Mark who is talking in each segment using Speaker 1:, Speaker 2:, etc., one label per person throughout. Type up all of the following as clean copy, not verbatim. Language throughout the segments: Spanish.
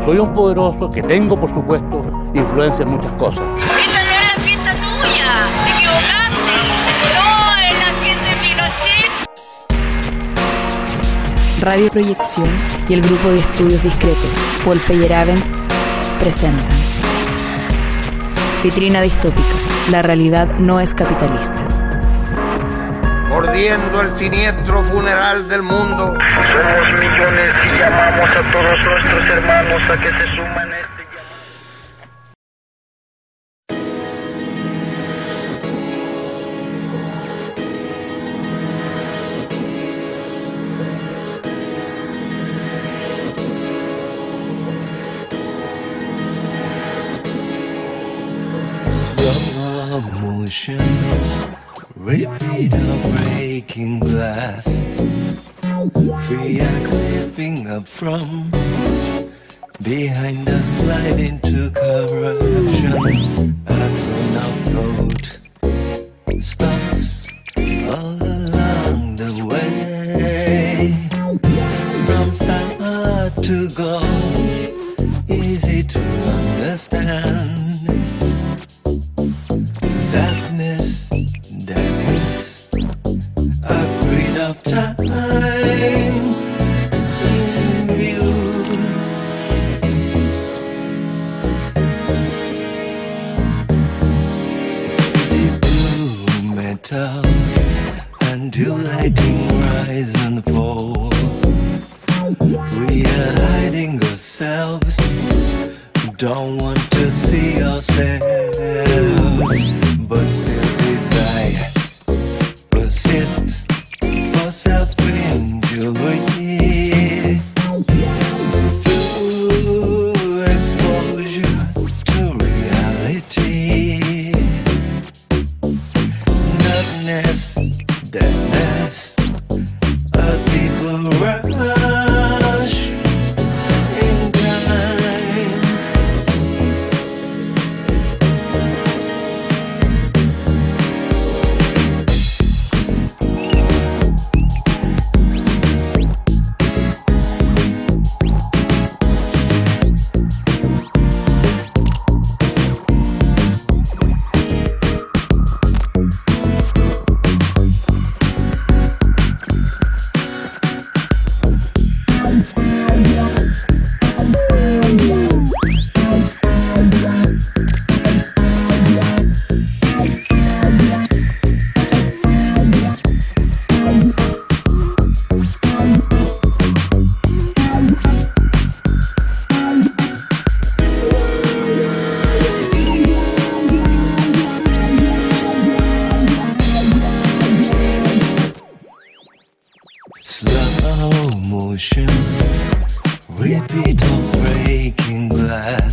Speaker 1: soy un poderoso, que tengo, por supuesto, influencia en muchas cosas.
Speaker 2: Esta no es la fiesta tuya, te equivocaste. No, es la fiesta de Pinochet.
Speaker 3: Radio Proyección y el grupo de estudios discretos Paul Feyerabend presentan Vitrina Distópica. La realidad no es capitalista.
Speaker 4: Mordiendo el siniestro funeral del mundo.
Speaker 5: Somos millones y llamamos a todos nuestros hermanos a que se suman a este
Speaker 6: Slow motion, repeat of breaking glass. We are clipping up from behind us, slide into corruption. A train of thought stops all along the way. From start to go, easy to understand. Darkness, darkness, a grid of time in view. The blue metal, undulating rise and fall. We are hiding ourselves, don't want to see ourselves. But still desire persists for self-injury. Through exposure to reality. Darkness, darkness, a people rush in time. Slow motion, repeat of breaking glass.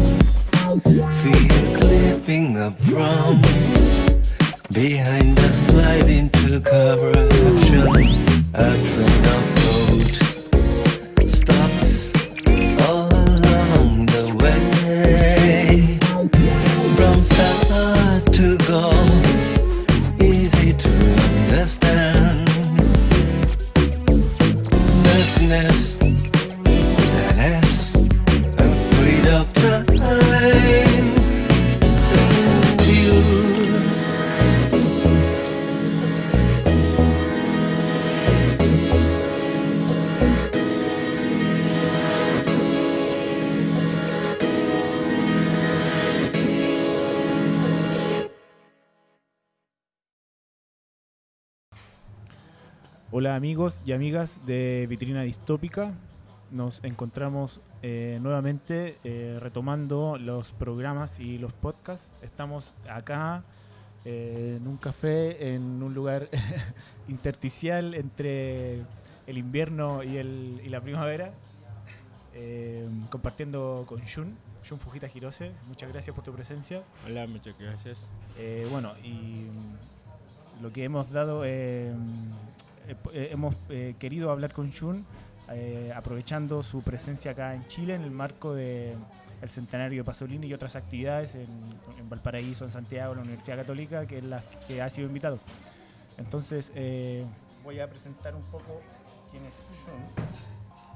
Speaker 6: Feet clipping up from behind us, slide into corruption. A train of thought stops all along the way. From start to go, easy to understand. Darkness, darkness, a breed of time in view.
Speaker 7: Hola amigos y amigas de Vitrina Distópica, nos encontramos nuevamente retomando los programas y los podcasts. Estamos acá en un café, en un lugar intersticial entre el invierno y la primavera, compartiendo con Jun Fujita Hirose. Muchas gracias por tu presencia.
Speaker 8: Hola, muchas gracias.
Speaker 7: Bueno, y lo que hemos dado... hemos querido hablar con Jun aprovechando su presencia acá en Chile en el marco del centenario de Pasolini y otras actividades en Valparaíso, en Santiago, en la Universidad Católica, que es la que ha sido invitado. Entonces voy a presentar un poco quién es Jun.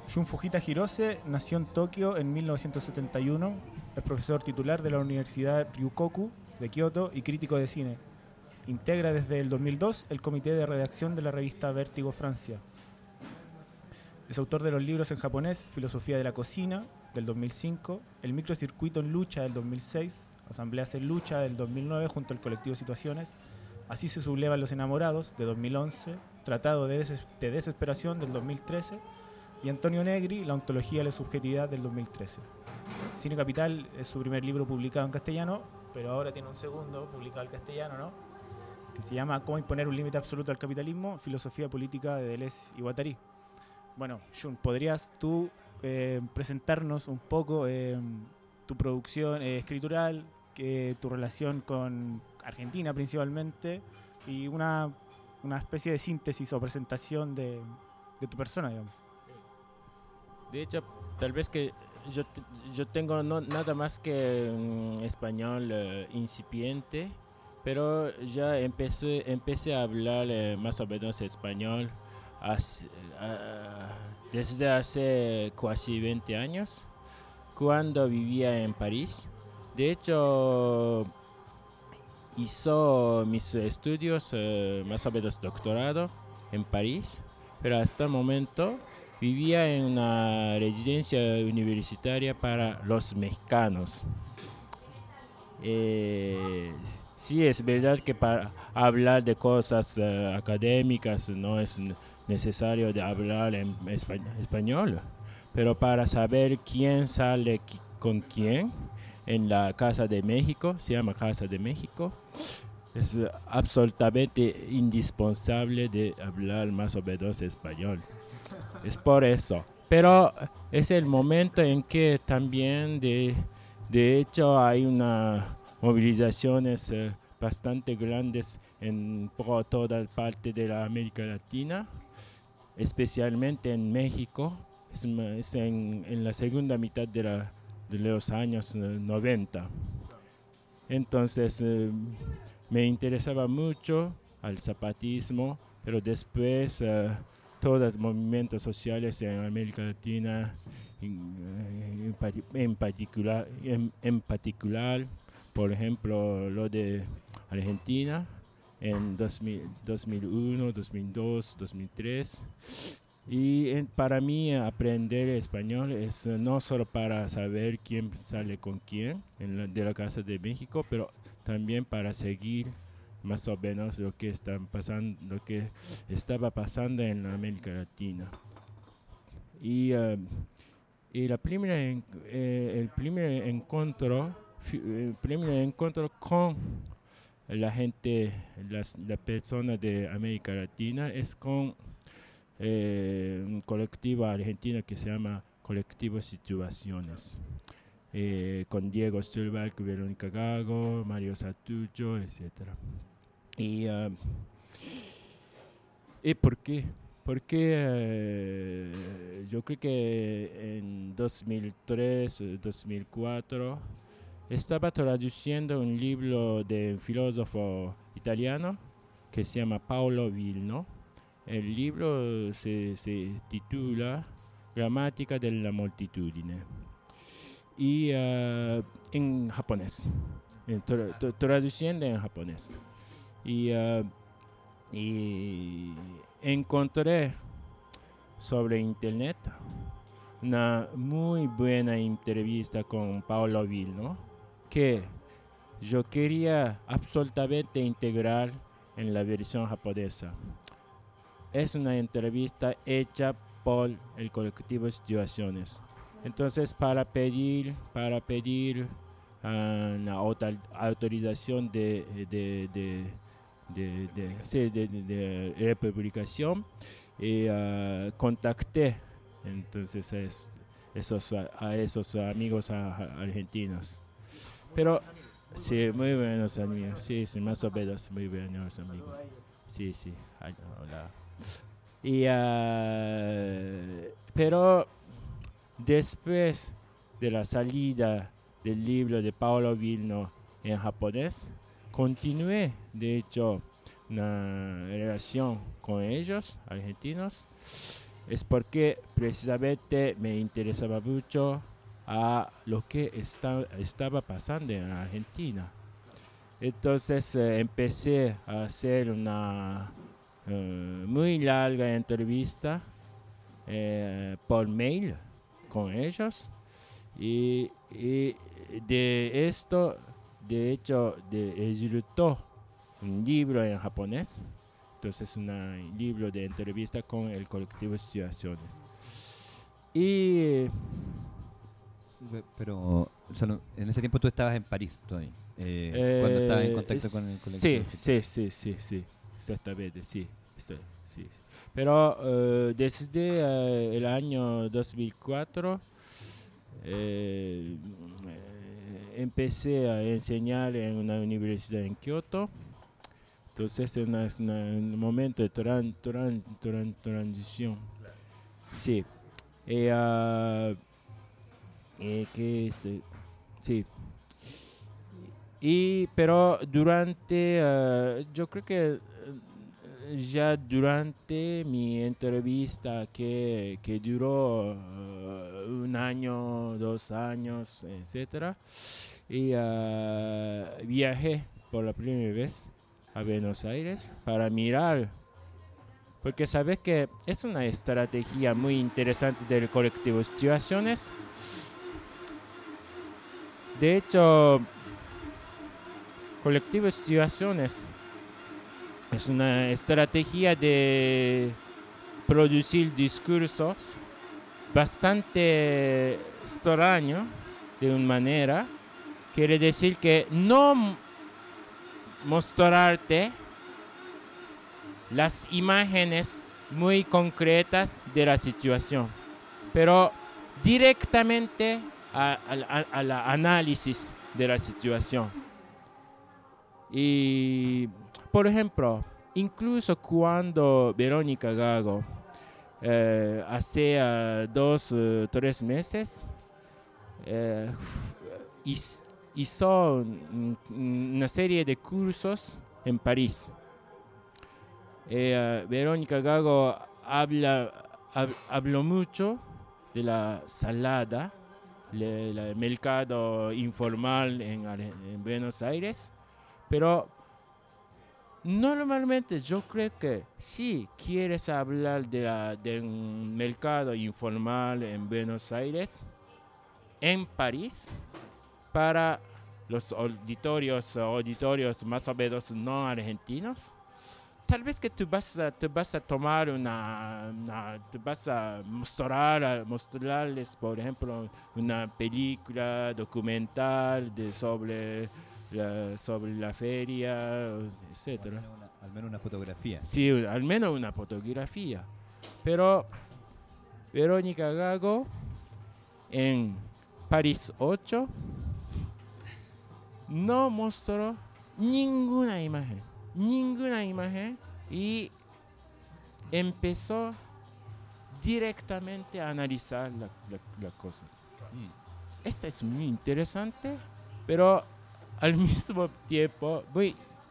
Speaker 7: Shun Fujita Hirose nació en Tokio en 1971. Es profesor titular de la Universidad Ryukoku de Kioto y crítico de cine. Integra desde el 2002 el comité de redacción de la revista Vértigo Francia. Es autor de los libros en japonés Filosofía de la cocina, del 2005, El microcircuito en lucha, del 2006, Asambleas en lucha, del 2009, junto al colectivo Situaciones, Así se sublevan los enamorados, de 2011, Tratado de desesperación, del 2013, y Antonio Negri, La ontología de la subjetividad, del 2013. Cine Capital es su primer libro publicado en castellano, pero ahora tiene un segundo publicado en castellano, ¿no? Que se llama Cómo imponer un límite absoluto al capitalismo, filosofía política de Deleuze y Guattari. Bueno, Shun, ¿podrías tú presentarnos un poco tu producción escritural, tu relación con Argentina principalmente, y una especie de síntesis o presentación de tu persona, digamos?
Speaker 8: De hecho, tal vez que yo tengo nada más que español incipiente, pero ya empecé a hablar más o menos español desde hace casi 20 años, cuando vivía en París. De hecho, hizo mis estudios, más o menos doctorado, en París, pero hasta el momento vivía en una residencia universitaria para los mexicanos. Sí, es verdad que para hablar de cosas académicas no es necesario de hablar en español, pero para saber quién sale con quién en la Casa de México, se llama Casa de México, es absolutamente indispensable de hablar más o menos español. Es por eso. Pero es el momento en que también, de hecho, hay unas movilizaciones bastante grandes por toda parte de la América Latina, especialmente en México. Es en la segunda mitad de los años 90. Entonces me interesaba mucho al zapatismo, pero después todos los movimientos sociales en América Latina, en particular, por ejemplo, lo de Argentina en 2001, 2002, 2003. Y para mí aprender español es no solo para saber quién sale con quién de la Casa de México, pero también para seguir más o menos lo que estaba pasando en América Latina. Y el primer encuentro con la gente, las personas de América Latina es con un colectivo argentino que se llama Colectivo Situaciones, con Diego Stolberg, Verónica Gago, Mario Satullo, etc. ¿Y por qué? Porque yo creo que en 2003, 2004 estaba traduciendo un libro de un filósofo italiano que se llama Paolo Vilno. El libro se titula Gramática de la Moltitudine, y en japonés, traduciendo en japonés. Y encontré sobre internet una muy buena entrevista con Paolo Vilno que yo quería absolutamente integrar en la versión japonesa. Es una entrevista hecha por el colectivo Situaciones. Entonces, para pedir una autorización de republicación, contacté entonces a esos amigos argentinos. Pero sí, muy buenos amigos, sí, más o menos muy buenos amigos. Sí, hola. Pero después de la salida del libro de Paolo Vilno en japonés, continué, de hecho, una relación con ellos, argentinos, es porque precisamente me interesaba mucho a lo que estaba pasando en Argentina. Entonces empecé a hacer una muy larga entrevista por mail con ellos y de esto, de hecho, resultó un libro en japonés. Entonces, un libro de entrevista con el colectivo Situaciones. Y
Speaker 9: Pero solo, en ese tiempo tú estabas en París todavía, cuando estabas en contacto con el colectivo.
Speaker 8: Sí, exactamente, sí. Pero desde el año 2004 empecé a enseñar en una universidad en Kioto. Entonces es un momento de transición. Sí. Sí. Pero durante, yo creo que ya durante mi entrevista que duró 1 año, 2 años, etcétera, y viajé por la primera vez a Buenos Aires para mirar, porque sabes que es una estrategia muy interesante del colectivo Situaciones. De hecho, colectivo Situaciones es una estrategia de producir discursos bastante extraño de una manera. Quiere decir que no mostrarte las imágenes muy concretas de la situación, pero directamente al análisis de la situación. Y, por ejemplo, incluso cuando Verónica Gago hace 2 o 3 meses hizo una serie de cursos en París. Verónica Gago habló mucho de la salada, el mercado informal en Buenos Aires, pero normalmente yo creo que si quieres hablar de un mercado informal en Buenos Aires, en París, para los auditorios más o menos no argentinos, tal vez que tú vas a tomar tú vas a mostrarles, por ejemplo, una película documental sobre la feria, etcétera.
Speaker 9: Al menos una fotografía.
Speaker 8: Sí, al menos una fotografía. Pero Verónica Gago en París 8 no mostró ninguna imagen y empezó directamente a analizar las cosas. Esto es muy interesante, pero al mismo tiempo muy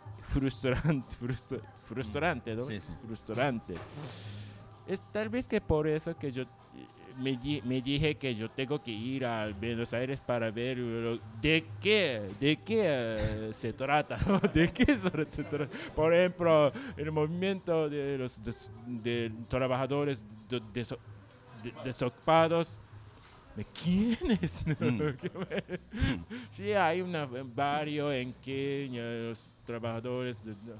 Speaker 8: frustrante, ¿no?
Speaker 9: Sí.
Speaker 8: Frustrante. Es tal vez que por eso que yo me dije que yo tengo que ir a Buenos Aires para ver de qué se trata, ¿no? De qué se trata. Por ejemplo, el movimiento de los trabajadores desocupados. ¿Quiénes? Sí, hay un barrio en que los trabajadores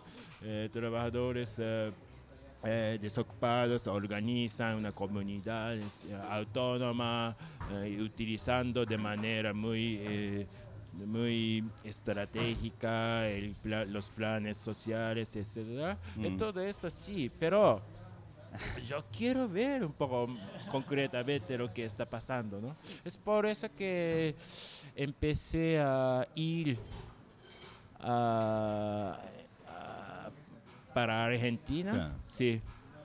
Speaker 8: desocupados organizan una comunidad autónoma, utilizando de manera muy estratégica los planes sociales, etc. Todo esto sí, pero yo quiero ver un poco concretamente lo que está pasando, ¿no? Es por eso que empecé a ir para Argentina.
Speaker 9: Claro.
Speaker 8: Sí.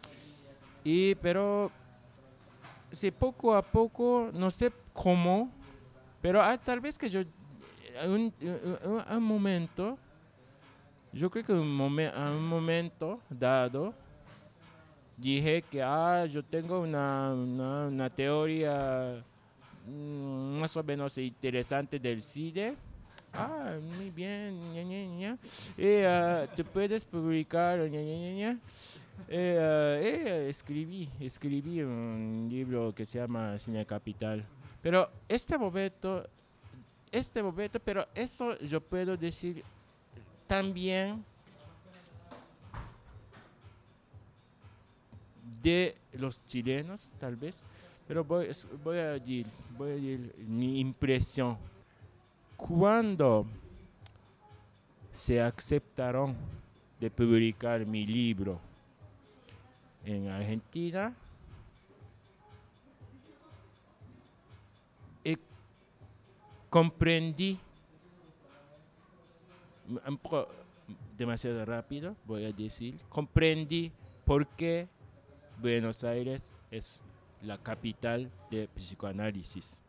Speaker 8: Pero sí, poco a poco, no sé cómo, pero tal vez que yo un momento, yo creo que a un momento dado dije que yo tengo una teoría más o menos interesante del CIDE. Muy bien, ña, ña, ña. Te puedes publicar, ña, ña, ña, ña. Escribí un libro que se llama Cine Capital. Pero pero eso yo puedo decir también de los chilenos, tal vez. Pero voy a decir mi impresión. Cuando se aceptaron de publicar mi libro en Argentina, comprendí, un poco demasiado rápido, voy a decir, comprendí por qué Buenos Aires es la capital de psicoanálisis.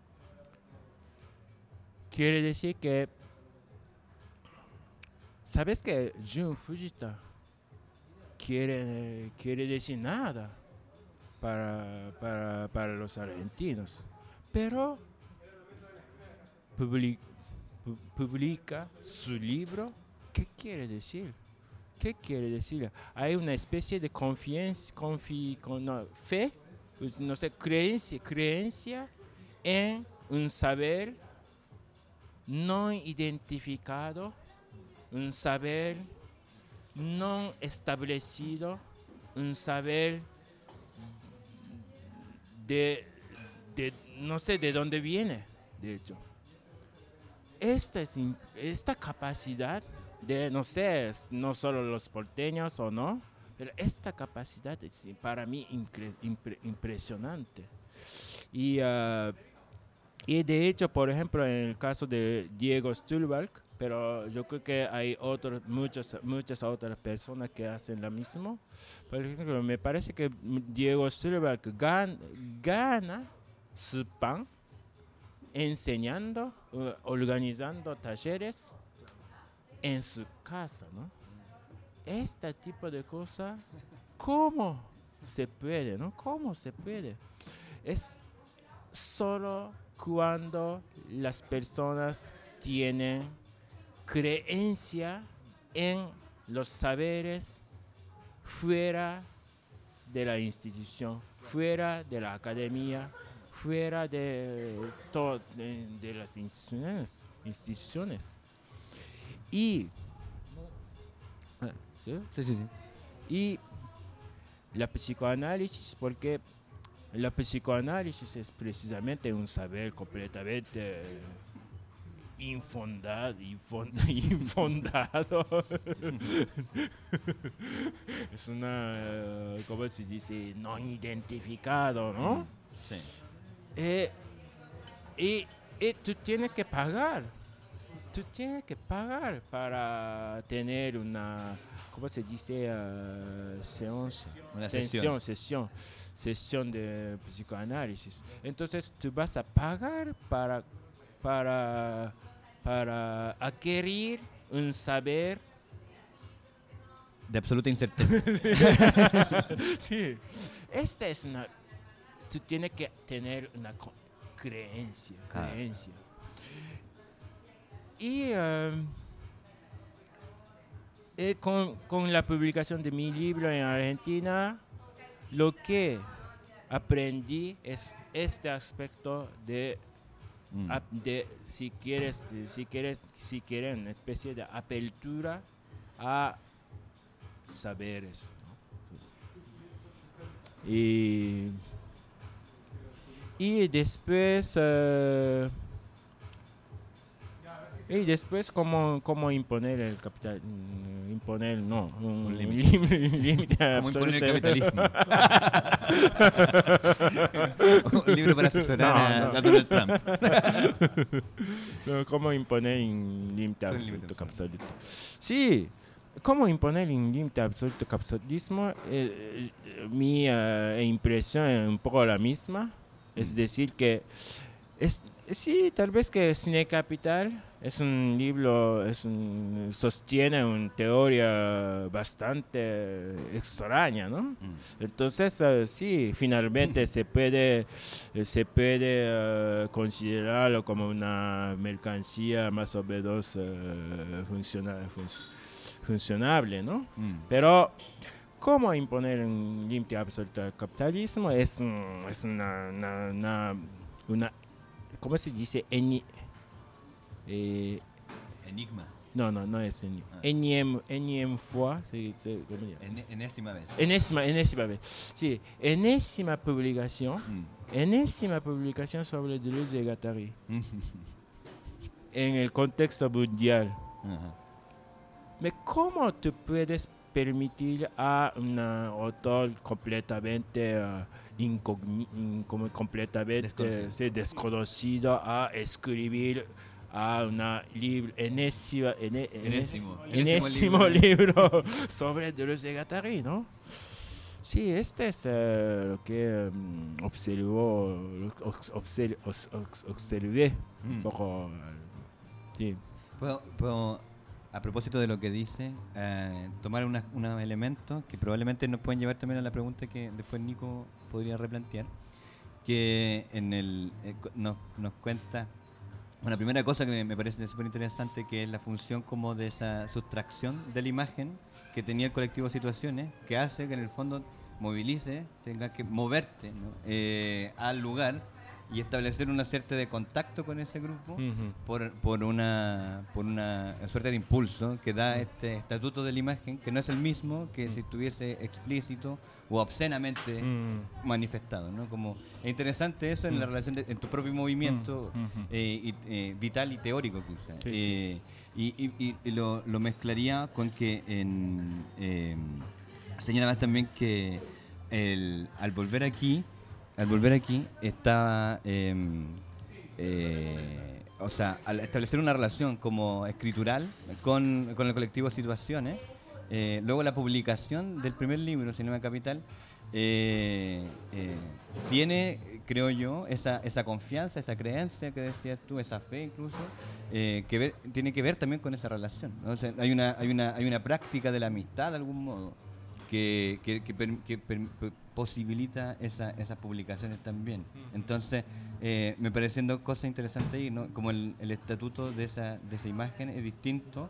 Speaker 8: Quiere decir que, ¿sabes que Jun Fujita quiere decir nada para los argentinos? Pero publica su libro. ¿Qué quiere decir? ¿Qué quiere decir? Hay una especie de fe, no sé, creencia en un saber no identificado, un saber no establecido, un saber de no sé de dónde viene, de hecho. Esta capacidad de, no sé, no solo los porteños o no, pero esta capacidad es para mí impresionante. Y de hecho, por ejemplo, en el caso de Diego Stulberg, pero yo creo que hay muchas otras personas que hacen lo mismo. Por ejemplo, me parece que Diego Stulberg gana su pan enseñando, organizando talleres en su casa, ¿no? Este tipo de cosas, ¿cómo se puede, no? ¿Cómo se puede? Es solo cuando las personas tienen creencia en los saberes fuera de la institución, fuera de la academia, fuera de las instituciones. Y y la psicoanálisis, porque la psicoanálisis es precisamente un saber completamente infundado. Es una, ¿cómo se dice? No identificado, ¿no?
Speaker 9: Sí.
Speaker 8: Y tú tienes que pagar. Tú tienes que pagar para tener una, ¿cómo se dice? Sesión de psicoanálisis. Entonces tú vas a pagar para adquirir un saber
Speaker 9: de absoluta incerteza.
Speaker 8: Sí. Tú tienes que tener una creencia. Y con la publicación de mi libro en Argentina, lo que aprendí es este aspecto de si quieren una especie de apertura a saberes, ¿no? Y después cómo imponer el capital, un límite
Speaker 9: cómo imponer el capitalismo. Un libro para asesorar a Donald Trump.
Speaker 8: No, cómo imponer un límite absoluto capitalismo. Sí, cómo imponer un límite absoluto capitalismo. Mi impresión es un poco la misma. Es decir, que Sí, tal vez que Cine Capital es un libro, sostiene una teoría bastante extraña, ¿no? Entonces, sí, finalmente se puede considerarlo como una mercancía más o menos funcionable, ¿no? Pero ¿cómo imponer un límite absoluto al capitalismo? Es una ¿cómo se dice?
Speaker 9: Enigma.
Speaker 8: No es enigma. Énième fois.
Speaker 9: Enésima vez.
Speaker 8: Enésima vez. Sí, enésima publicación sobre Deleuze y Guattari. En el contexto mundial. ¿Pero cómo tú puedes permitir a un autor completamente desconocido a escribir a una enésimo libro sobre Deleuze y Guattari, ¿no? Sí, este es lo que observé un poco. Sí.
Speaker 9: ¿Puedo, a propósito de lo que dice, tomar unos elementos que probablemente nos pueden llevar también a la pregunta que después Nico podría replantear, que nos cuenta una primera cosa que me parece súper interesante, que es la función como de esa sustracción de la imagen que tenía el colectivo Situaciones, que hace que en el fondo movilice, tengas que moverte, ¿no? Al lugar y establecer una suerte de contacto con ese grupo por una suerte de impulso que da este estatuto de la imagen, que no es el mismo que si estuviese explícito o obscenamente manifestado, ¿no? Como es interesante eso en la relación en tu propio movimiento vital y teórico, quizás. Sí. Y lo mezclaría con que señalaba también que al volver aquí está, o sea, al establecer una relación como escritural con el colectivo Situaciones, luego la publicación del primer libro, Cinema Capital, tiene, creo yo, esa confianza, esa creencia que decías tú, esa fe incluso, tiene que ver también con esa relación, ¿no? O sea, hay una práctica de la amistad de algún modo que posibilita esas publicaciones también. Entonces, me parecen dos cosas interesantes ahí, ¿no? Como el estatuto de esa imagen es distinto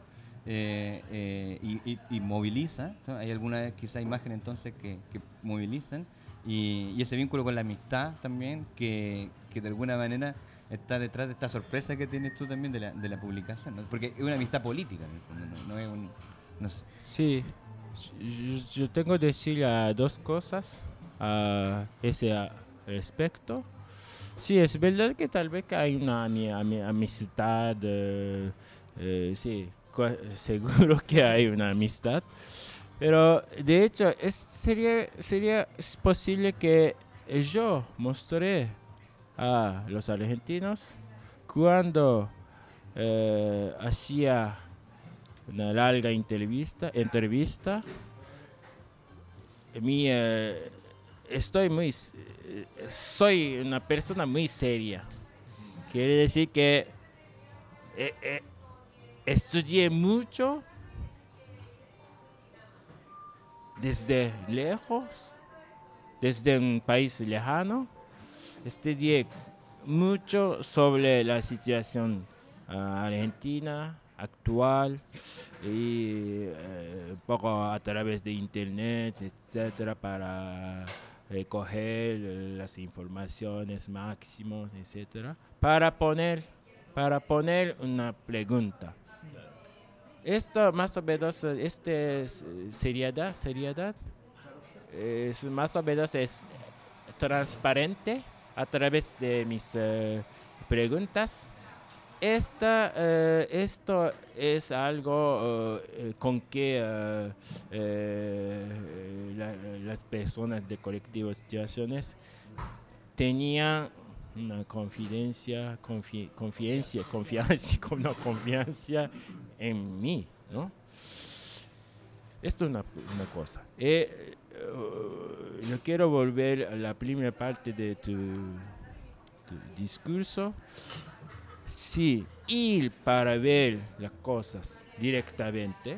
Speaker 9: y moviliza, ¿no? Hay algunas quizá imágenes entonces que movilizan y ese vínculo con la amistad también que de alguna manera está detrás de esta sorpresa que tienes tú también de la publicación, ¿no? Porque es una amistad política, no es un... No sé.
Speaker 8: Sí. Yo tengo que decir dos cosas a ese respecto. Sí, es verdad que tal vez que hay una amistad, sí, seguro que hay una amistad, pero de hecho sería posible que yo mostré a los argentinos cuando hacía una larga entrevista. Soy una persona muy seria. Quiere decir que estudié mucho desde lejos, desde un país lejano. Estudié mucho sobre la situación argentina actual y un poco a través de internet, etcétera, para recoger las informaciones máximas, etcétera, para poner una pregunta. Esto más o menos, seriedad, es más o menos es transparente a través de mis preguntas. Esto es algo con que las personas de colectivos situaciones tenían una confianza en mí, ¿no? Esto es una cosa. Yo quiero volver a la primera parte de tu discurso. sí, ir para ver las cosas directamente.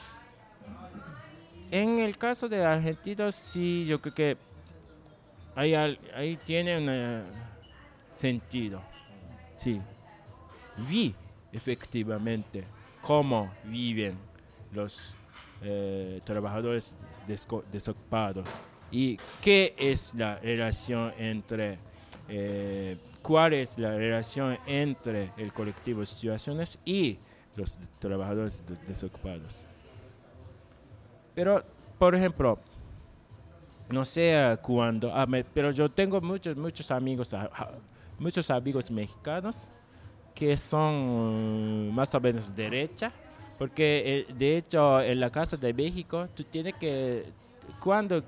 Speaker 8: En el caso de argentinos, sí, yo creo que ahí tiene un sentido. Sí, vi efectivamente cómo viven los trabajadores desocupados y qué es la relación entre cuál es la relación entre el colectivo de situaciones y los trabajadores desocupados. Pero, por ejemplo, no sé cuándo, pero yo tengo muchos amigos mexicanos que son más o menos derecha, porque de hecho en la Casa de México tú tienes que, cuando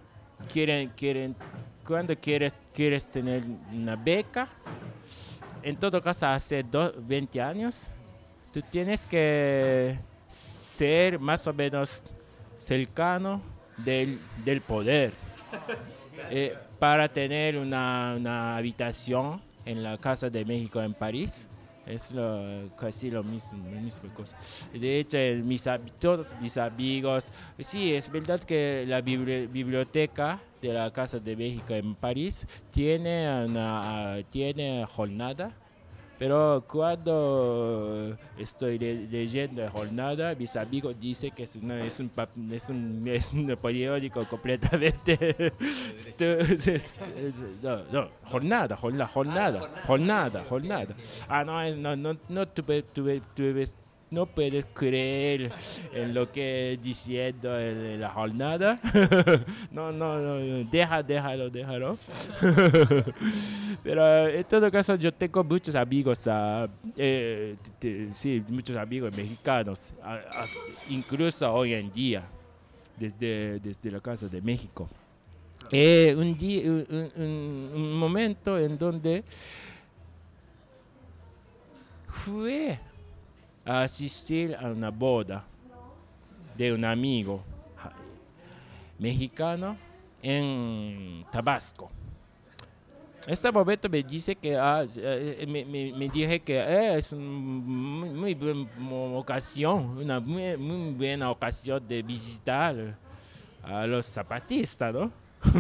Speaker 8: quieres tener una beca, en todo caso hace 20 años, tú tienes que ser más o menos cercano del poder para tener una habitación en la Casa de México en París. Es casi lo mismo cosa. De hecho, todos mis amigos, sí, es verdad que la biblioteca de la Casa de México en París tiene jornada, pero cuando estoy leyendo la jornada, mis amigos dicen que es un periódico completamente... jornada. No puedes creer en lo que diciendo en la jornada. No, déjalo. Pero en todo caso yo tengo muchos amigos, muchos amigos mexicanos, incluso hoy en día, desde la Casa de México. Un momento en donde fui a asistir a una boda de un amigo mexicano en Tabasco. Este momento me dice que me dije que es una muy buena ocasión, una muy buena ocasión de visitar a los zapatistas, ¿no?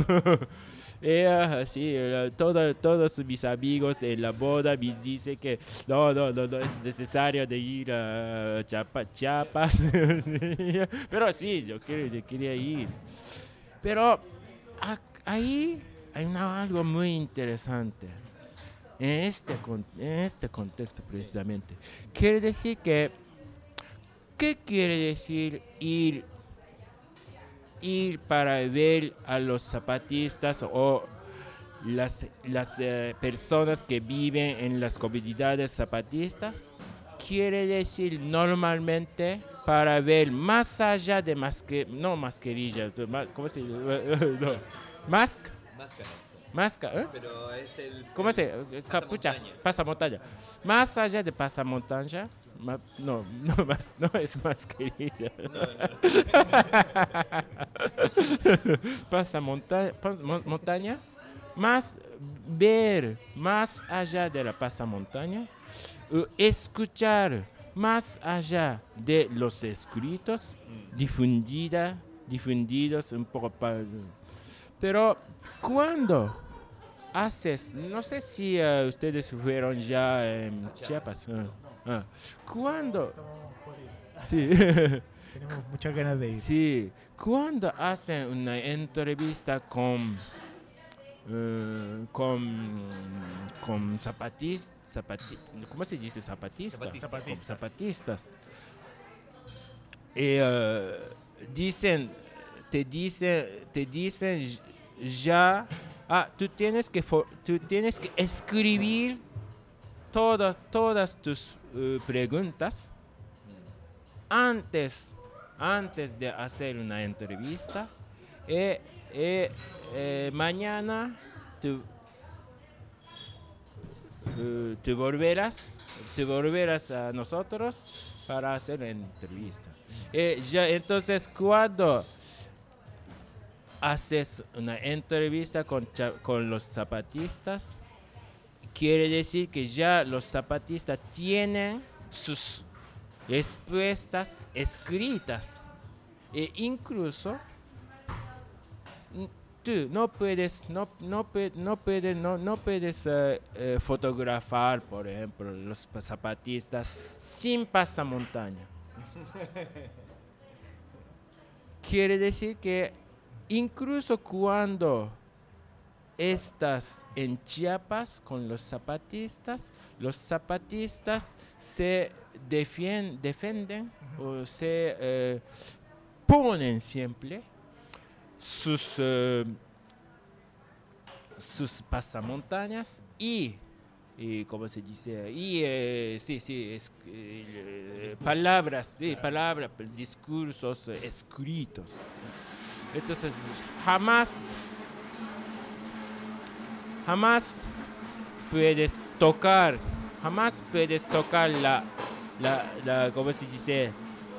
Speaker 8: Sí, todos mis amigos en la boda me dicen que no es necesario de ir a Chiapas. Pero sí, yo quería ir. Pero ahí hay algo muy interesante en este contexto precisamente. Quiere decir ¿qué quiere decir ir para ver a los zapatistas o las personas que viven en las comunidades zapatistas? Quiere decir normalmente para ver más allá de mascarilla, ¿cómo se dice? No. Máscara, ¿eh?
Speaker 9: Pero es el...
Speaker 8: ¿Cómo se dice? Capucha, pasamontaña. Más allá de pasamontaña, no es mascarilla. Pasamontaña, más ver más allá de la pasamontaña, escuchar más allá de los escritos, difundidos un poco para... Pero cuando haces, no sé si ustedes fueron ya en Chiapas. ¿Cuándo? Sí.
Speaker 7: Tenemos muchas ganas de ir.
Speaker 8: Sí. ¿Cuándo hacen una entrevista con zapatistas? ¿Cómo se dice zapatistas? Zapatistas. Te dicen ya, tú tienes que escribir todas tus preguntas antes de hacer una entrevista. Mañana te volverás a nosotros para hacer la entrevista. Entonces, cuando haces una entrevista con los zapatistas, quiere decir que ya los zapatistas tienen sus respuestas escritas. E incluso tú no puedes fotografar, por ejemplo, los zapatistas sin pasamontaña. Quiere decir que incluso cuando estás en Chiapas con los zapatistas se defienden o se ponen siempre sus pasamontañas y ¿cómo se dice? Palabras, discursos escritos. Entonces, jamás puedes tocar la ¿cómo se dice?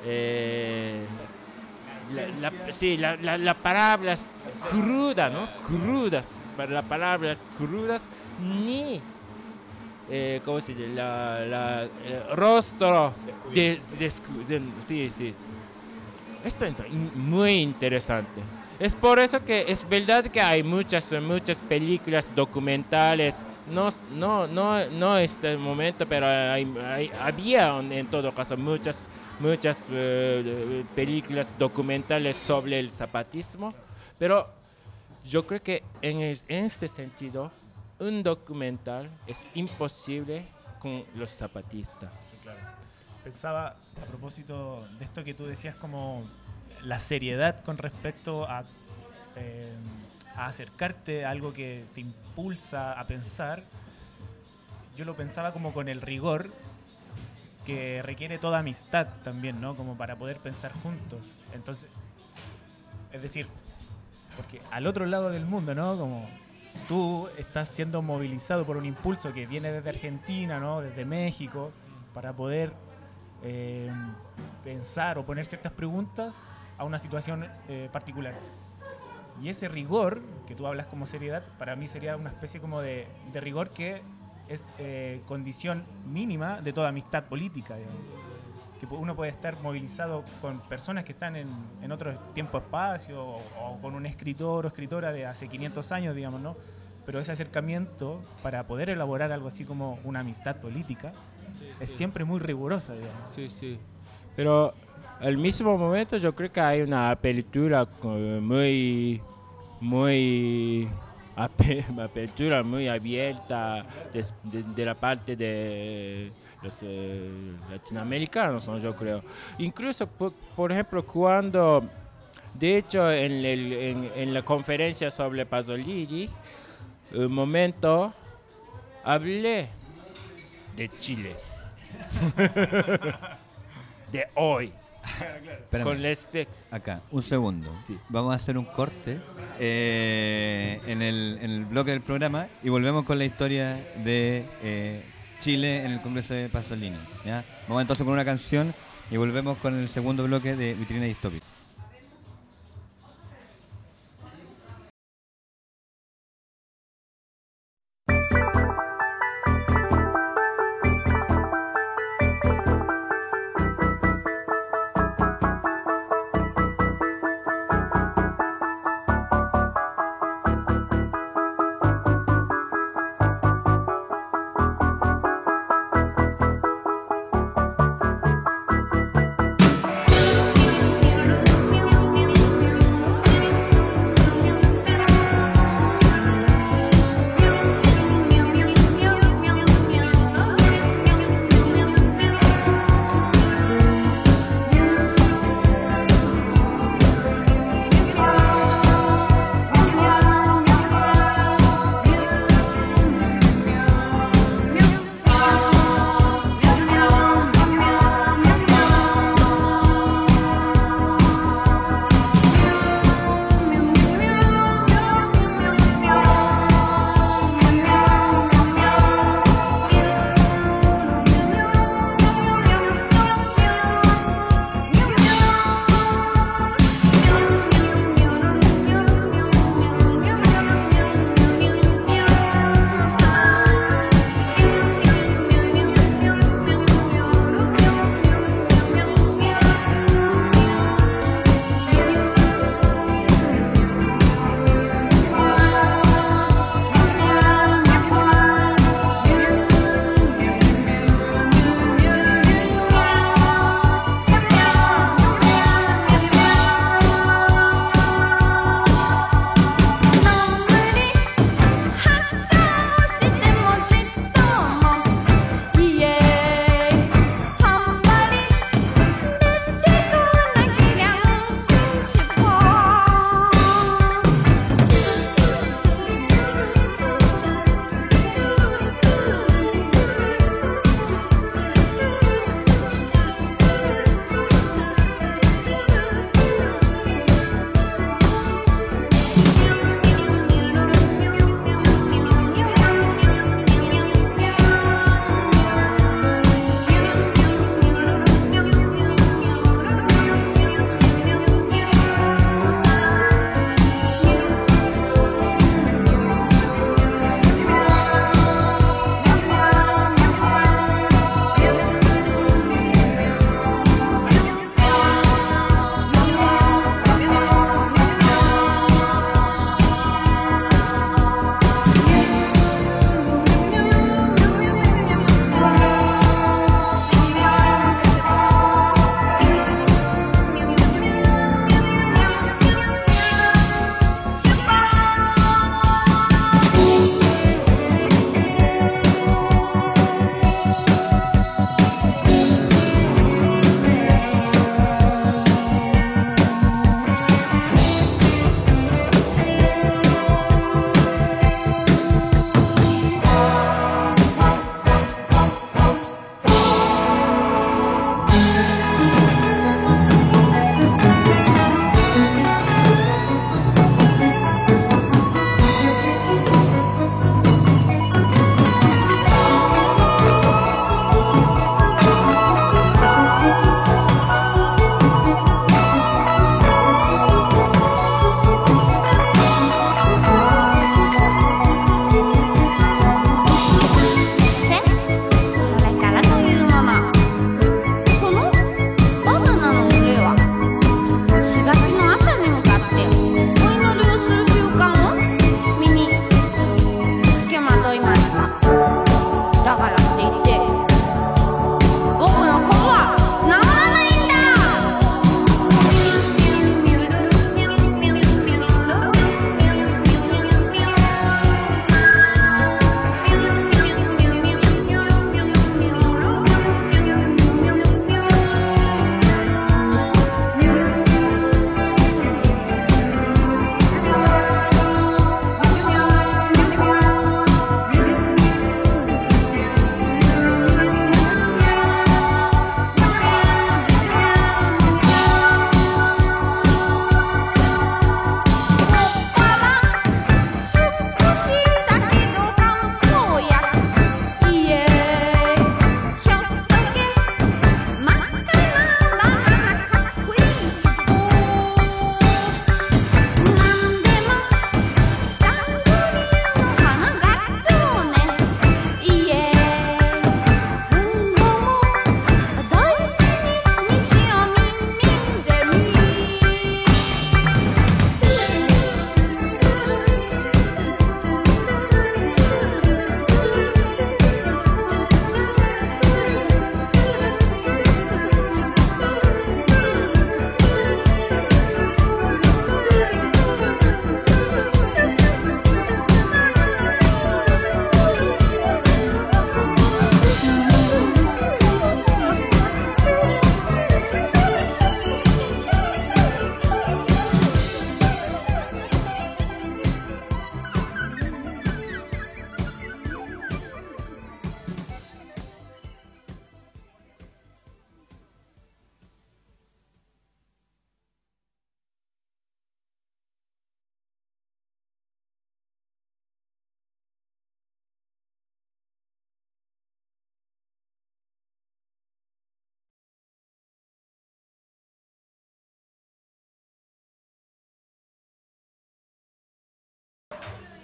Speaker 8: Las palabras crudas, ¿no? Las palabras crudas, ni ¿cómo se dice? El rostro sí. Esto es muy interesante. Es por eso que es verdad que hay muchas películas documentales, no este momento, pero había en todo caso muchas películas documentales sobre el zapatismo, pero yo creo que en este sentido un documental es imposible con los zapatistas.
Speaker 7: Sí, claro. Pensaba a propósito de esto que tú decías, como la seriedad con respecto a acercarte a algo que te impulsa a pensar. Yo lo pensaba como con el rigor que requiere toda amistad también, ¿no? Como para poder pensar juntos. Entonces, es decir, porque al otro lado del mundo, ¿no? Como tú estás siendo movilizado por un impulso que viene desde Argentina, ¿no? Desde México, para poder pensar o poner ciertas preguntas a una situación particular. Y ese rigor, que tú hablas como seriedad, para mí sería una especie como de rigor que es condición mínima de toda amistad política, digamos. Que uno puede estar movilizado con personas que están en otro tiempo-espacio o con un escritor o escritora de hace 500 años, digamos, ¿no? Pero ese acercamiento para poder elaborar algo así como una amistad política es siempre muy rigurosa, digamos.
Speaker 8: Sí. Pero al mismo momento yo creo que hay una apertura muy abierta de la parte de los latinoamericanos, ¿no? Yo creo. Incluso, por ejemplo, cuando, de hecho, en la conferencia sobre Pasolini, un momento hablé de Chile, de hoy. Con
Speaker 9: acá, un segundo.
Speaker 8: Sí.
Speaker 9: Vamos a hacer un corte en el bloque del programa y volvemos con la historia de Chile en el Congreso de Pasolini, ¿ya? Vamos entonces con una canción y volvemos con el segundo bloque de Vitrina Distópica.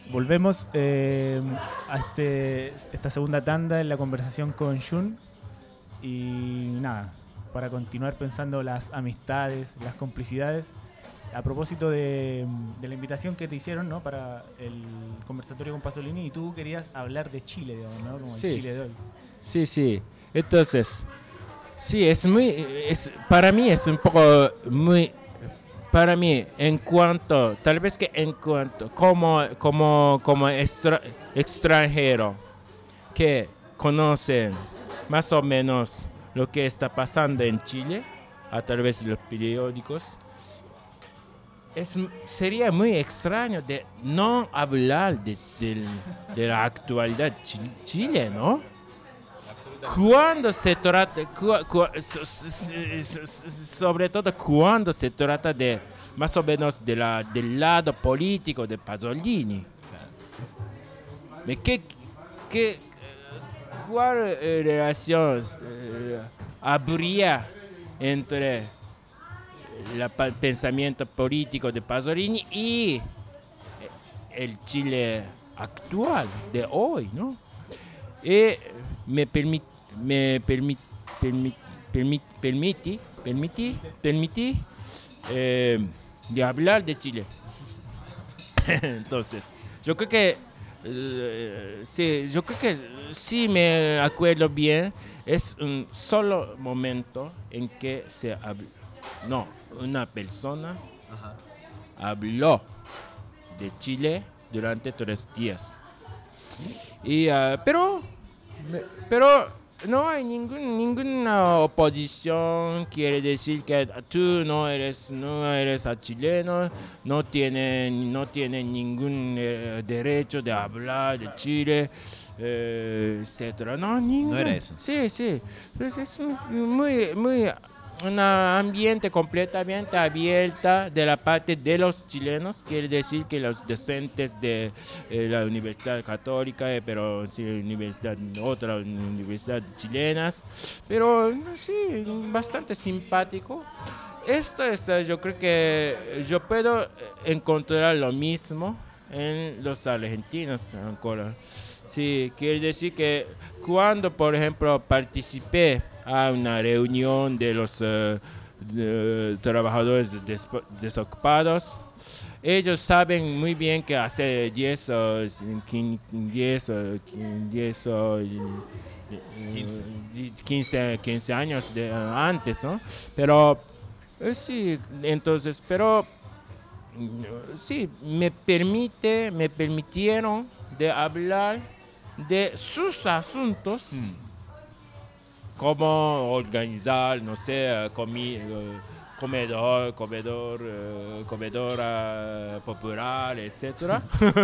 Speaker 7: volvemos a esta segunda tanda en la conversación con Jun. Y nada, para continuar pensando las amistades, las complicidades. A propósito de la invitación que te hicieron, ¿no? Para el conversatorio con Pasolini, y tú querías hablar de Chile, digamos, ¿no? Como
Speaker 8: Sí,
Speaker 7: el Chile de hoy.
Speaker 8: Sí. Entonces, sí, para mí es un poco muy, para mí, tal vez que en cuanto, como extranjero que conocen más o menos lo que está pasando en Chile a través de los periódicos, sería muy extraño de no hablar de la actualidad Chile, ¿no? Cuando se trata, sobre todo cuando se trata de más o menos del lado político de Pasolini. ¿Cuál relación habría entre el pensamiento político de Pasolini y el Chile actual de hoy, ¿no? Y me permití de hablar de Chile. Entonces, yo creo que sí me acuerdo bien, es un solo momento en que una persona habló de Chile durante 3 días. Pero no hay ninguna oposición. Quiere decir que tú no eres chileno, no tiene ningún derecho de hablar de Chile, etcétera. No
Speaker 9: era eso.
Speaker 8: Sí. Pues es muy un ambiente completamente abierta de la parte de los chilenos. Quiere decir que los docentes de la Universidad Católica, pero sí, otra universidad chilenas, pero sí, bastante simpático. Esto es, yo creo que yo puedo encontrar lo mismo en los argentinos ancora. Sí, quiere decir que cuando, por ejemplo, participé a una reunión de los trabajadores desocupados, ellos saben muy bien que hace 10 o 15 años antes, ¿no? Pero sí, entonces, pero sí, me permitieron de hablar de sus asuntos, como organizar, no sé, comedora popular, etcétera.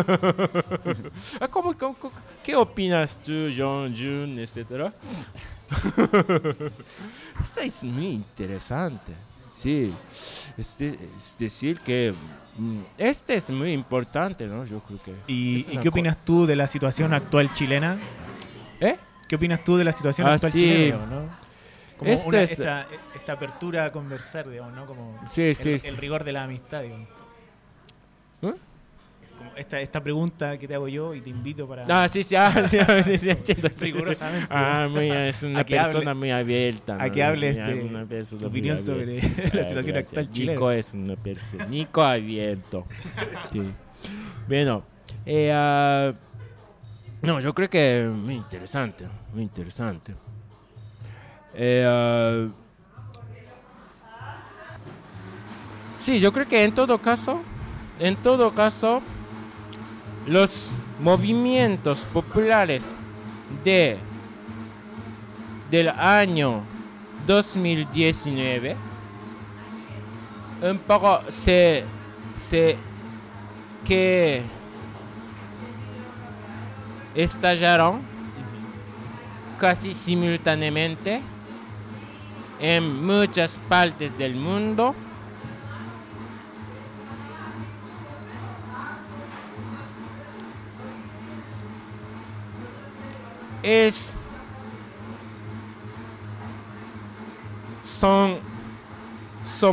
Speaker 8: ¿Qué opinas tú, Jun, etcétera? Esto es muy interesante. Sí, es decir que este es muy importante, ¿no? Yo creo que.
Speaker 7: ¿Y qué opinas tú de la situación actual chilena? ¿Qué opinas tú de la situación actual chilena, ¿no? Como esta apertura a conversar, digamos, ¿no? Como el rigor de la amistad, digamos. Como esta pregunta que te hago yo y te invito para...
Speaker 8: Sí, entiendo.
Speaker 7: Rigurosamente.
Speaker 8: Es una persona muy abierta, ¿no?
Speaker 7: A que hables de tu opinión sobre la situación actual chilena.
Speaker 8: Nico es una persona... Nico abierto. Sí. Bueno, no, yo creo que muy interesante. Sí, yo creo que en todo caso, los movimientos populares del año 2019 un poco que estallaron casi simultáneamente en muchas partes del mundo. Son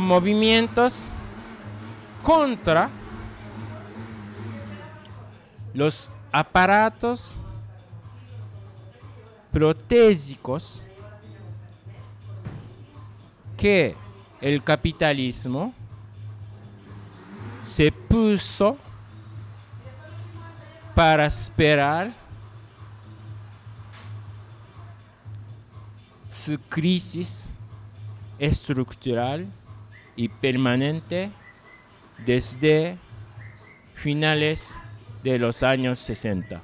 Speaker 8: movimientos contra los aparatos protésicos que el capitalismo se puso para esperar su crisis estructural y permanente desde finales de los años 60.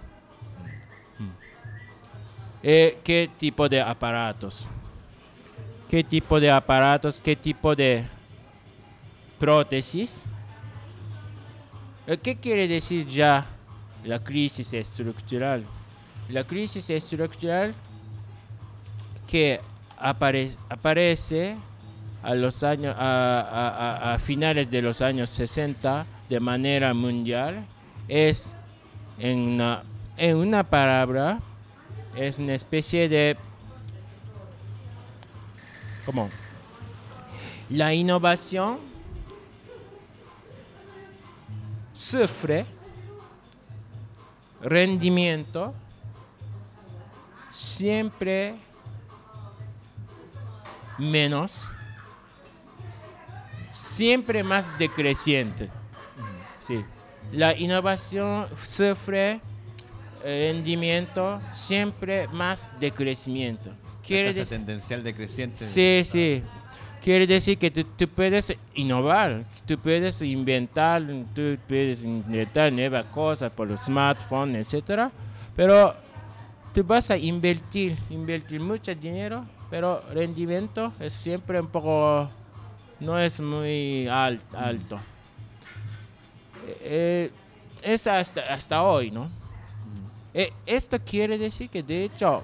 Speaker 8: ¿Qué tipo de aparatos? ¿Qué tipo de aparatos? ¿Qué tipo de prótesis? ¿Qué quiere decir ya la crisis estructural? La crisis estructural que aparece a finales de los años 60 de manera mundial es en una palabra, es una especie de ¿cómo? La innovación sufre rendimiento siempre menos, siempre más decreciente. Sí. La innovación sufre rendimiento siempre más decrecimiento.
Speaker 9: Quiere decir tendencial decreciente.
Speaker 8: Sí, sí. Quiere decir que tú puedes innovar, tú puedes inventar nuevas cosas por los smartphones, etcétera, pero tú vas a invertir mucho dinero, pero rendimiento es siempre un poco, no es muy alto. Es hasta hoy, ¿no? Esto quiere decir que de hecho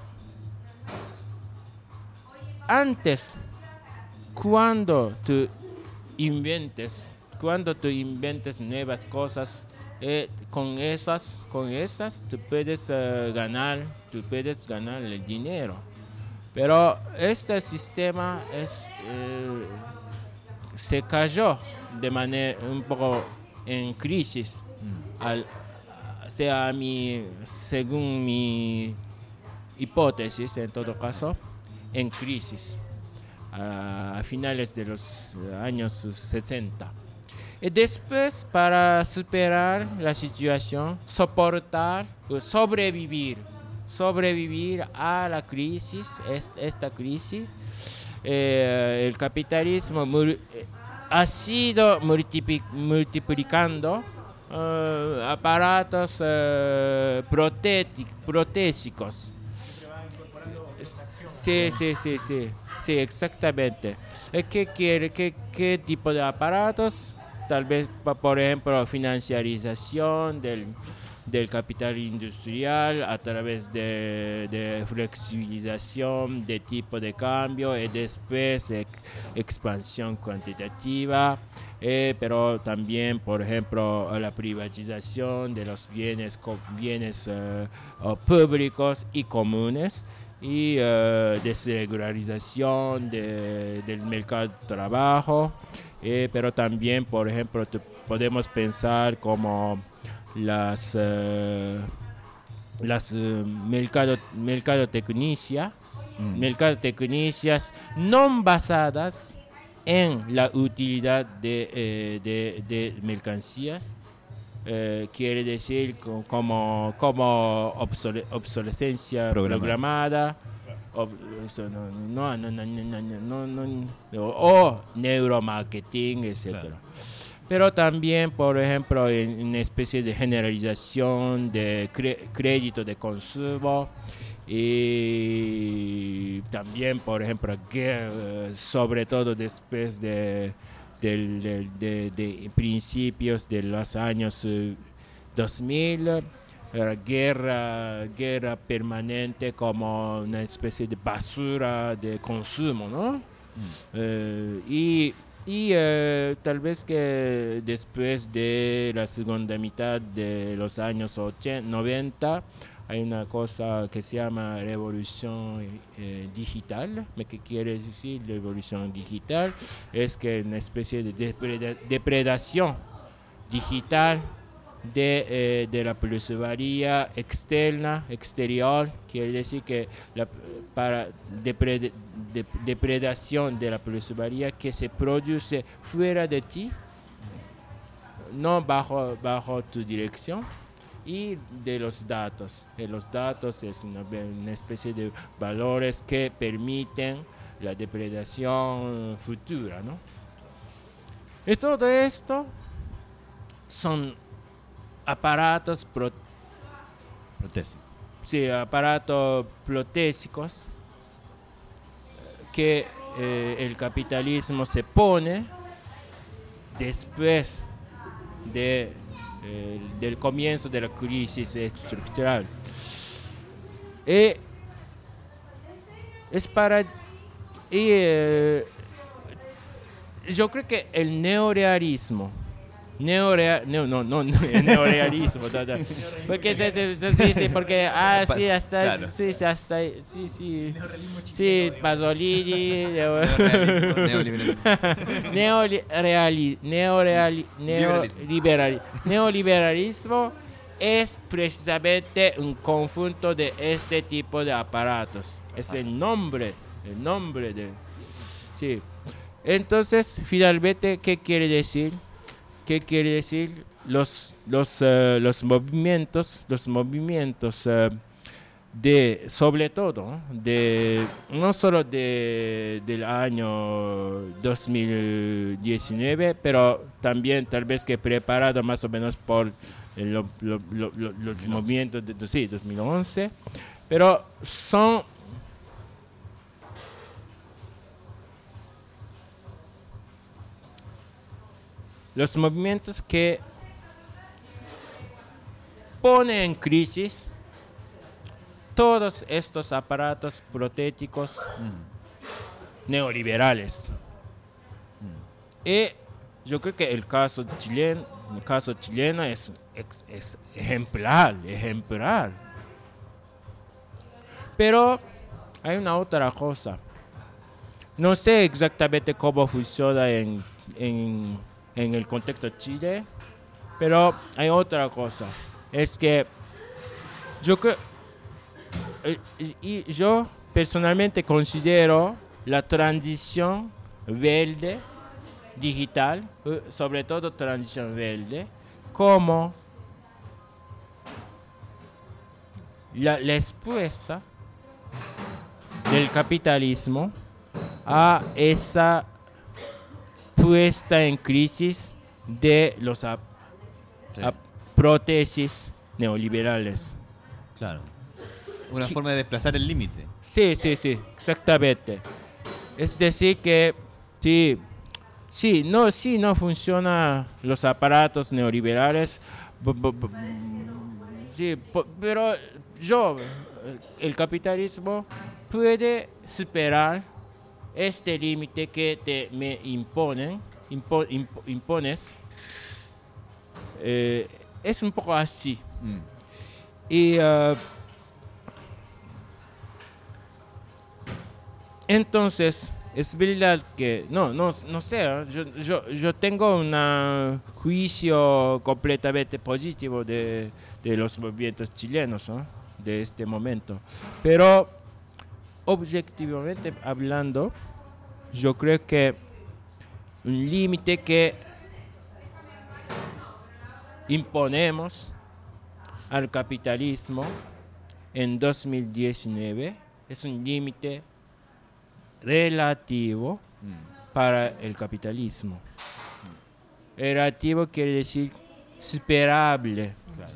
Speaker 8: antes, cuando tú inventes nuevas cosas, con esas tú puedes ganar el dinero. Pero este sistema se cayó de manera un poco en crisis, según mi hipótesis, en todo caso, en crisis a finales de los años 60. Y después, para superar la situación, sobrevivir a la crisis, esta crisis, el capitalismo ha sido multiplicando aparatos protésicos. Sí, exactamente. ¿Qué tipo de aparatos? Tal vez, por ejemplo, financiarización del capital industrial a través de flexibilización de tipo de cambio y después expansión cuantitativa, pero también, por ejemplo, la privatización de los bienes públicos y comunes, y desregularización del mercado de trabajo, pero también, por ejemplo, podemos pensar como las mercadotecnicias no basadas en la utilidad de mercancías. Quiere decir como obsolescencia programada o neuromarketing, etcétera. Claro. Pero también, por ejemplo, en una especie de generalización de crédito de consumo, y también, por ejemplo, sobre todo después de principios de los años 2000, guerra permanente como una especie de basura de consumo, ¿no? Y tal vez que después de la segunda mitad de los años 90 hay una cosa que se llama revolución digital. ¿Qué quiere decir revolución digital? Es que una especie de depredación digital de la plusvalía exterior, quiere decir que para depredación de la plusvalía que se produce fuera de ti, no bajo tu dirección, y de los datos. Los datos es una especie de valores que permiten la depredación futura, ¿no? Y todo esto son aparatos aparatos protésicos que el capitalismo se pone después del comienzo de la crisis estructural. Yo creo que el neorealismo, neorealismo, porque sí, Pasolini, neoliberalismo es precisamente un conjunto de este tipo de aparatos. Es el nombre de... Sí. Entonces, finalmente, ¿qué quiere decir? ¿Qué quiere decir? Los movimientos sobre todo, no solo del año 2019, pero también tal vez que preparado más o menos por los movimientos de 2011, pero son los movimientos que ponen en crisis todos estos aparatos protéticos neoliberales. Y yo creo que el caso chileno es ejemplar. Pero hay una otra cosa. No sé exactamente cómo funciona en el contexto de Chile, pero hay otra cosa. Es que yo personalmente considero la transición verde digital, sobre todo transición verde, como la respuesta del capitalismo a esa puesta en crisis de los prótesis neoliberales.
Speaker 9: Claro. Una forma de desplazar el límite.
Speaker 8: Sí, exactamente. Es decir que no funcionan los aparatos neoliberales, pero el capitalismo puede superar este límite que me impones. Es un poco así. Y entonces es verdad que no sé, yo tengo un juicio completamente positivo de los movimientos chilenos, ¿no? De este momento, pero objetivamente hablando, yo creo que un límite que imponemos al capitalismo en 2019 es un límite relativo para el capitalismo. Relativo quiere decir superable. Claro.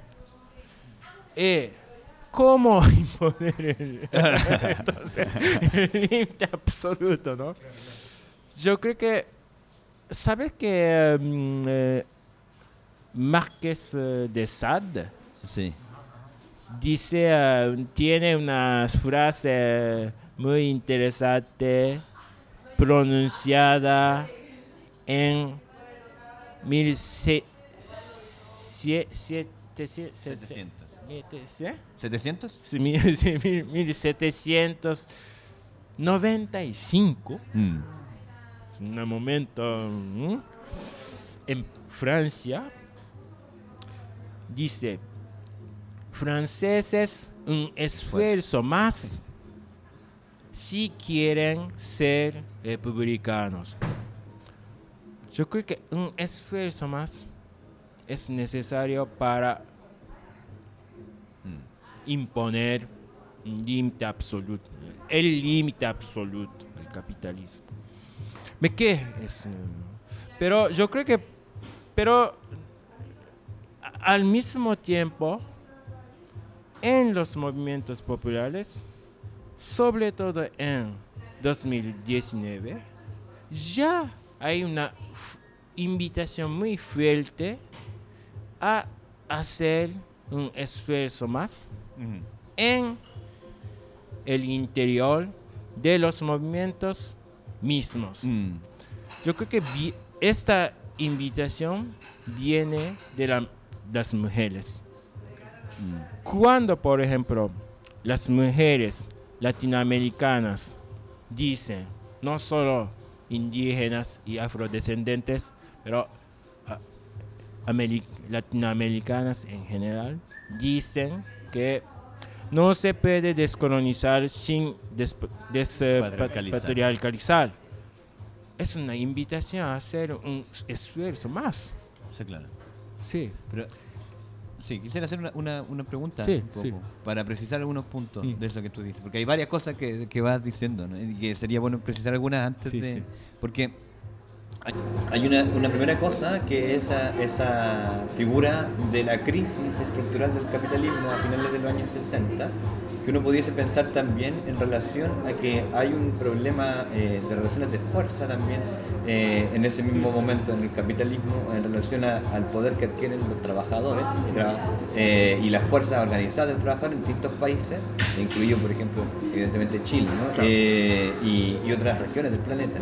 Speaker 8: ¿Cómo imponer el límite absoluto, no? Yo creo que, ¿sabes que Marqués de Sade?
Speaker 9: Sí.
Speaker 8: Dice, tiene unas frases muy interesantes pronunciadas en 1795. Es un momento en Francia. dice, franceses, un esfuerzo más si quieren ser republicanos. Yo creo que un esfuerzo más es necesario para imponer un límite absoluto, el límite absoluto del capitalismo. ¿Qué es? Pero yo creo que, al mismo tiempo, en los movimientos populares, sobre todo en 2019, ya hay una invitación muy fuerte a hacer un esfuerzo más en el interior de los movimientos mismos. Yo creo que esta invitación viene de las mujeres. Cuando, por ejemplo, las mujeres latinoamericanas dicen, no solo indígenas y afrodescendentes, pero latinoamericanas en general, dicen que no se puede descolonizar sin patriarcalizar. Es una invitación a hacer un esfuerzo más.
Speaker 9: Sí, claro.
Speaker 8: Sí.
Speaker 9: Pero, sí, quisiera hacer una pregunta
Speaker 8: Sí,
Speaker 9: un poco,
Speaker 8: sí.
Speaker 9: para precisar algunos puntos de eso que tú dices. Porque hay varias cosas que vas diciendo, ¿no? Y que sería bueno precisar algunas antes
Speaker 8: Sí,
Speaker 9: de...
Speaker 8: sí.
Speaker 9: Porque hay una primera cosa que es esa figura de la crisis estructural del capitalismo a finales de los años 60, que uno pudiese pensar también en relación a que hay un problema de relaciones de fuerza también en ese mismo momento en el capitalismo en relación al poder que adquieren los trabajadores y las fuerzas organizadas del trabajador en distintos países, incluido por ejemplo evidentemente Chile, ¿no?
Speaker 8: Claro.
Speaker 9: Y otras regiones del planeta,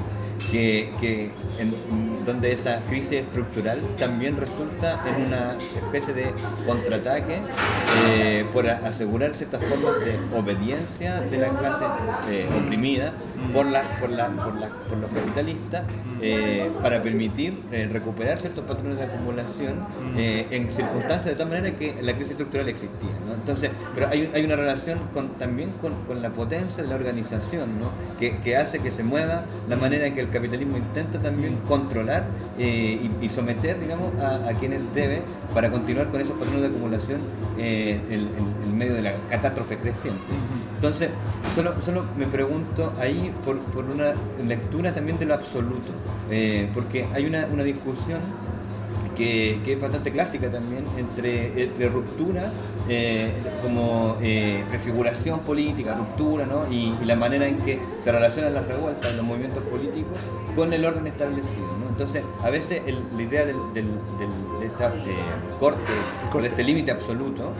Speaker 9: donde esa crisis estructural también resulta en una especie de contraataque por asegurar ciertas formas de obediencia de la clase oprimida por los capitalistas para permitir recuperar ciertos patrones de acumulación en circunstancias de tal manera que la crisis estructural existía, ¿no? Entonces, pero hay una relación también con la potencia de la organización, ¿no? que hace que se mueva la manera en que el capitalismo intenta también controlar y someter, digamos, a quienes debe para continuar con esos patrones de acumulación en medio de la catástrofe creciente. Entonces, solo me pregunto ahí por una lectura también de lo absoluto, porque hay una discusión que es bastante clásica también entre ruptura como prefiguración política, ruptura, ¿no? y la manera en que se relacionan las revueltas, los movimientos políticos con el orden establecido, ¿no? Entonces, a veces la idea de esta corte, de este límite absoluto,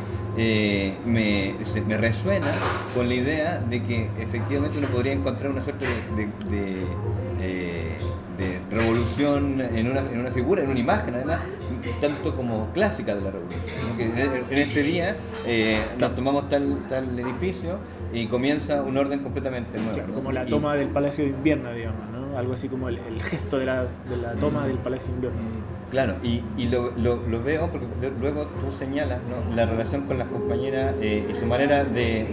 Speaker 9: me resuena con la idea de que efectivamente uno podría encontrar una suerte de revolución en una figura, en una imagen además, tanto como clásica de la revolución, ¿no? Que en este día nos tomamos tal edificio y comienza un orden completamente nuevo,
Speaker 7: Claro,
Speaker 9: ¿no?
Speaker 7: como la toma del Palacio de Invierno, digamos, ¿no? Algo así como el gesto de la toma del Palacio de Invierno.
Speaker 9: Claro, y lo veo porque luego tú señalas, ¿no? La relación con las compañeras y su manera de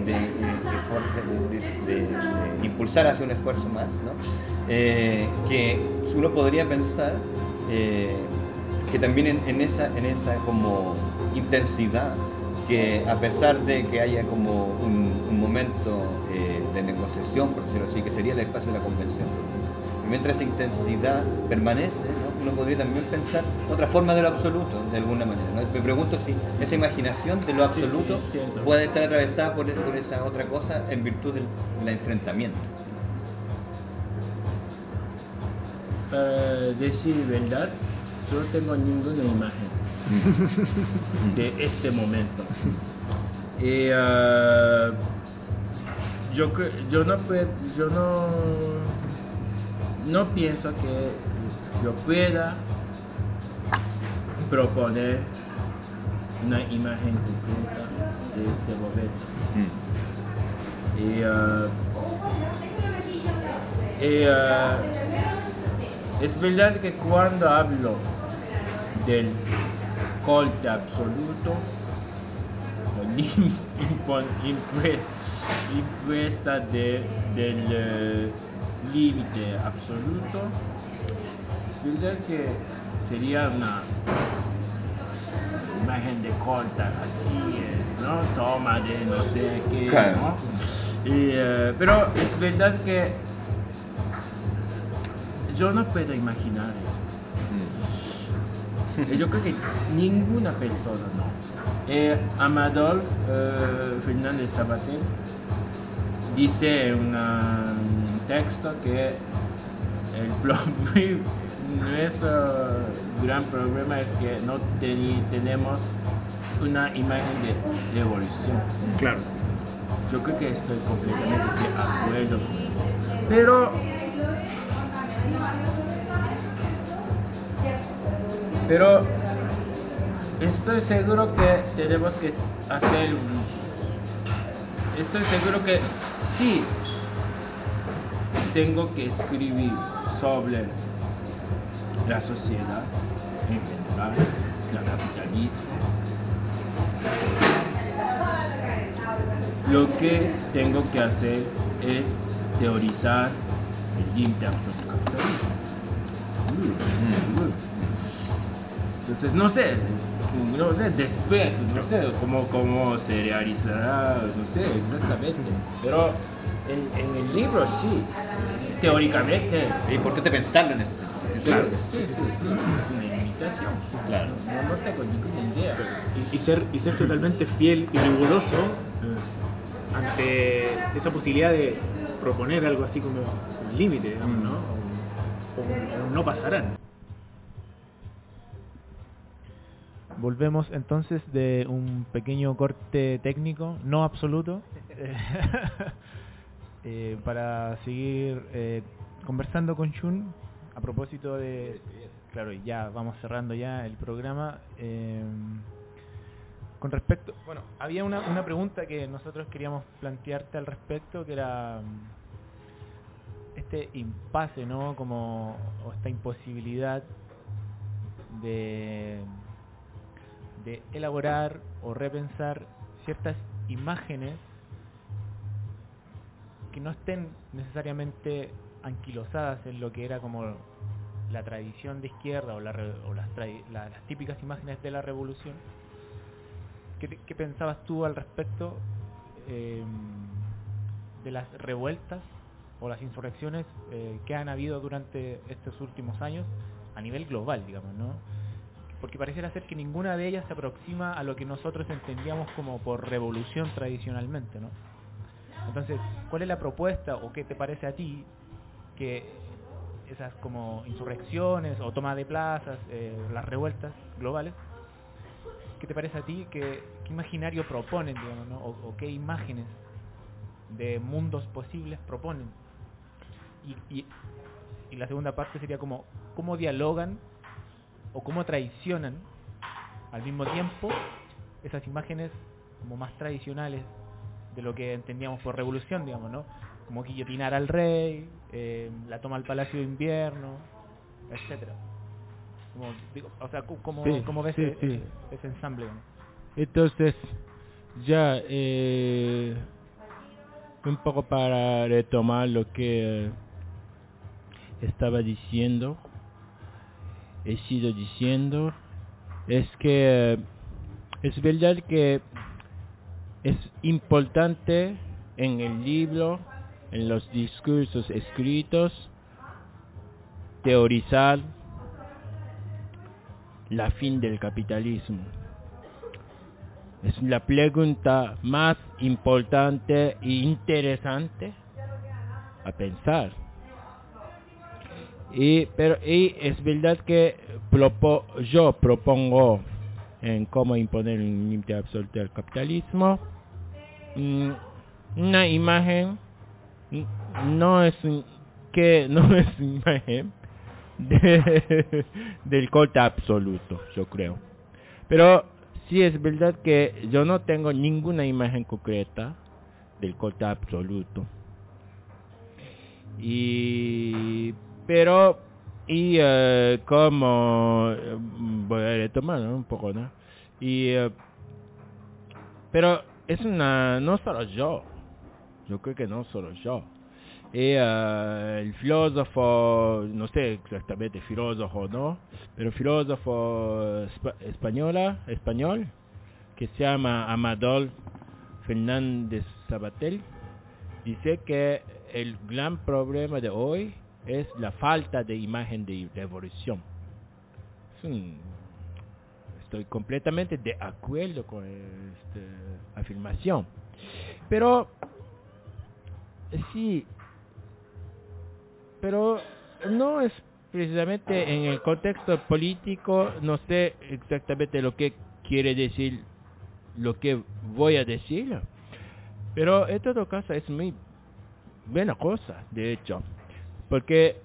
Speaker 9: impulsar hacia un esfuerzo más, ¿no? Que uno podría pensar que también en esa como intensidad, que a pesar de que haya como un momento de negociación, por decirlo así, que sería el espacio de la convención, y mientras esa intensidad permanece, ¿no? Uno podría también pensar otra forma de lo absoluto, de alguna manera, ¿no? Me pregunto si esa imaginación de lo absoluto puede estar atravesada por esa otra cosa en virtud del enfrentamiento.
Speaker 8: Para decir verdad, yo no tengo ninguna imagen de este momento. Y yo no pienso que yo pueda proponer una imagen concreta de este momento. Es verdad que cuando hablo del corte absoluto, impuesta del límite absoluto. Es verdad que sería una imagen de corta así, ¿no? Toma de no sé qué,
Speaker 9: Claro.
Speaker 8: ¿no? Pero es verdad que yo no puedo imaginar eso. Yo creo que ninguna persona no. Amador Fernández Sabater dice en un texto que nuestro gran problema es que no tenemos una imagen de evolución.
Speaker 7: Claro.
Speaker 8: Yo creo que estoy completamente de acuerdo con eso. Pero estoy seguro que tenemos que hacer estoy seguro que sí tengo que escribir sobre la sociedad en general, el capitalismo. Lo que tengo que hacer es teorizar el límite absoluto del capitalismo. Seguro. Entonces, no sé, después, no sé cómo se realizará, no sé exactamente. Pero en el libro sí, teóricamente.
Speaker 9: Es importante pensarlo en ese sentido.
Speaker 8: Claro, sí, es una imitación. Claro, no tengo ninguna idea.
Speaker 7: Y ser totalmente fiel y riguroso ante esa posibilidad de proponer algo así como un límite, digamos, ¿no? O no pasarán. Volvemos entonces de un pequeño corte técnico, no absoluto, para seguir conversando con Chun a propósito de... Claro, ya vamos cerrando ya el programa. Con respecto... Bueno, había una pregunta que nosotros queríamos plantearte al respecto, que era este impasse, ¿no? O esta imposibilidad de elaborar o repensar ciertas imágenes que no estén necesariamente anquilosadas en lo que era como la tradición de izquierda o las típicas imágenes de la revolución. ¿Qué pensabas tú al respecto de las revueltas o las insurrecciones que han habido durante estos últimos años a nivel global, digamos, ¿no? Porque pareciera ser que ninguna de ellas se aproxima a lo que nosotros entendíamos como por revolución tradicionalmente, ¿no? Entonces, ¿cuál es la propuesta o qué te parece a ti que esas como insurrecciones o toma de plazas, las revueltas globales, qué te parece a ti, qué imaginario proponen, digamos, ¿no? O qué imágenes de mundos posibles proponen? Y la segunda parte sería como cómo dialogan o cómo traicionan al mismo tiempo esas imágenes como más tradicionales de lo que entendíamos por revolución, digamos, ¿no? Como guillotinar al rey, la toma al Palacio de Invierno, etcétera. ¿Cómo ves ese ensamble, ¿no?
Speaker 8: Entonces, ya un poco para retomar lo que estaba diciendo, he sido diciendo, es que es verdad que es importante en el libro, en los discursos escritos, teorizar la fin del capitalismo. Es la pregunta más importante e interesante a pensar. Pero es verdad que yo propongo en cómo imponer un límite absoluto del capitalismo una imagen no es imagen del corte absoluto, yo creo. Pero sí es verdad que yo no tengo ninguna imagen concreta del corte absoluto. Como voy a retomar, ¿no? Un poco, ¿no? Pero no solo yo creo que no solo yo. El filósofo, no sé exactamente filósofo, ¿no? Pero filósofo español, que se llama Amador Fernández Sabatel, dice que el gran problema de hoy es la falta de imagen de revolución. Estoy completamente de acuerdo con esta afirmación. Pero sí, pero no es precisamente en el contexto político, no sé exactamente lo que quiere decir lo que voy a decir, pero en todo caso es muy buena cosa, de hecho, porque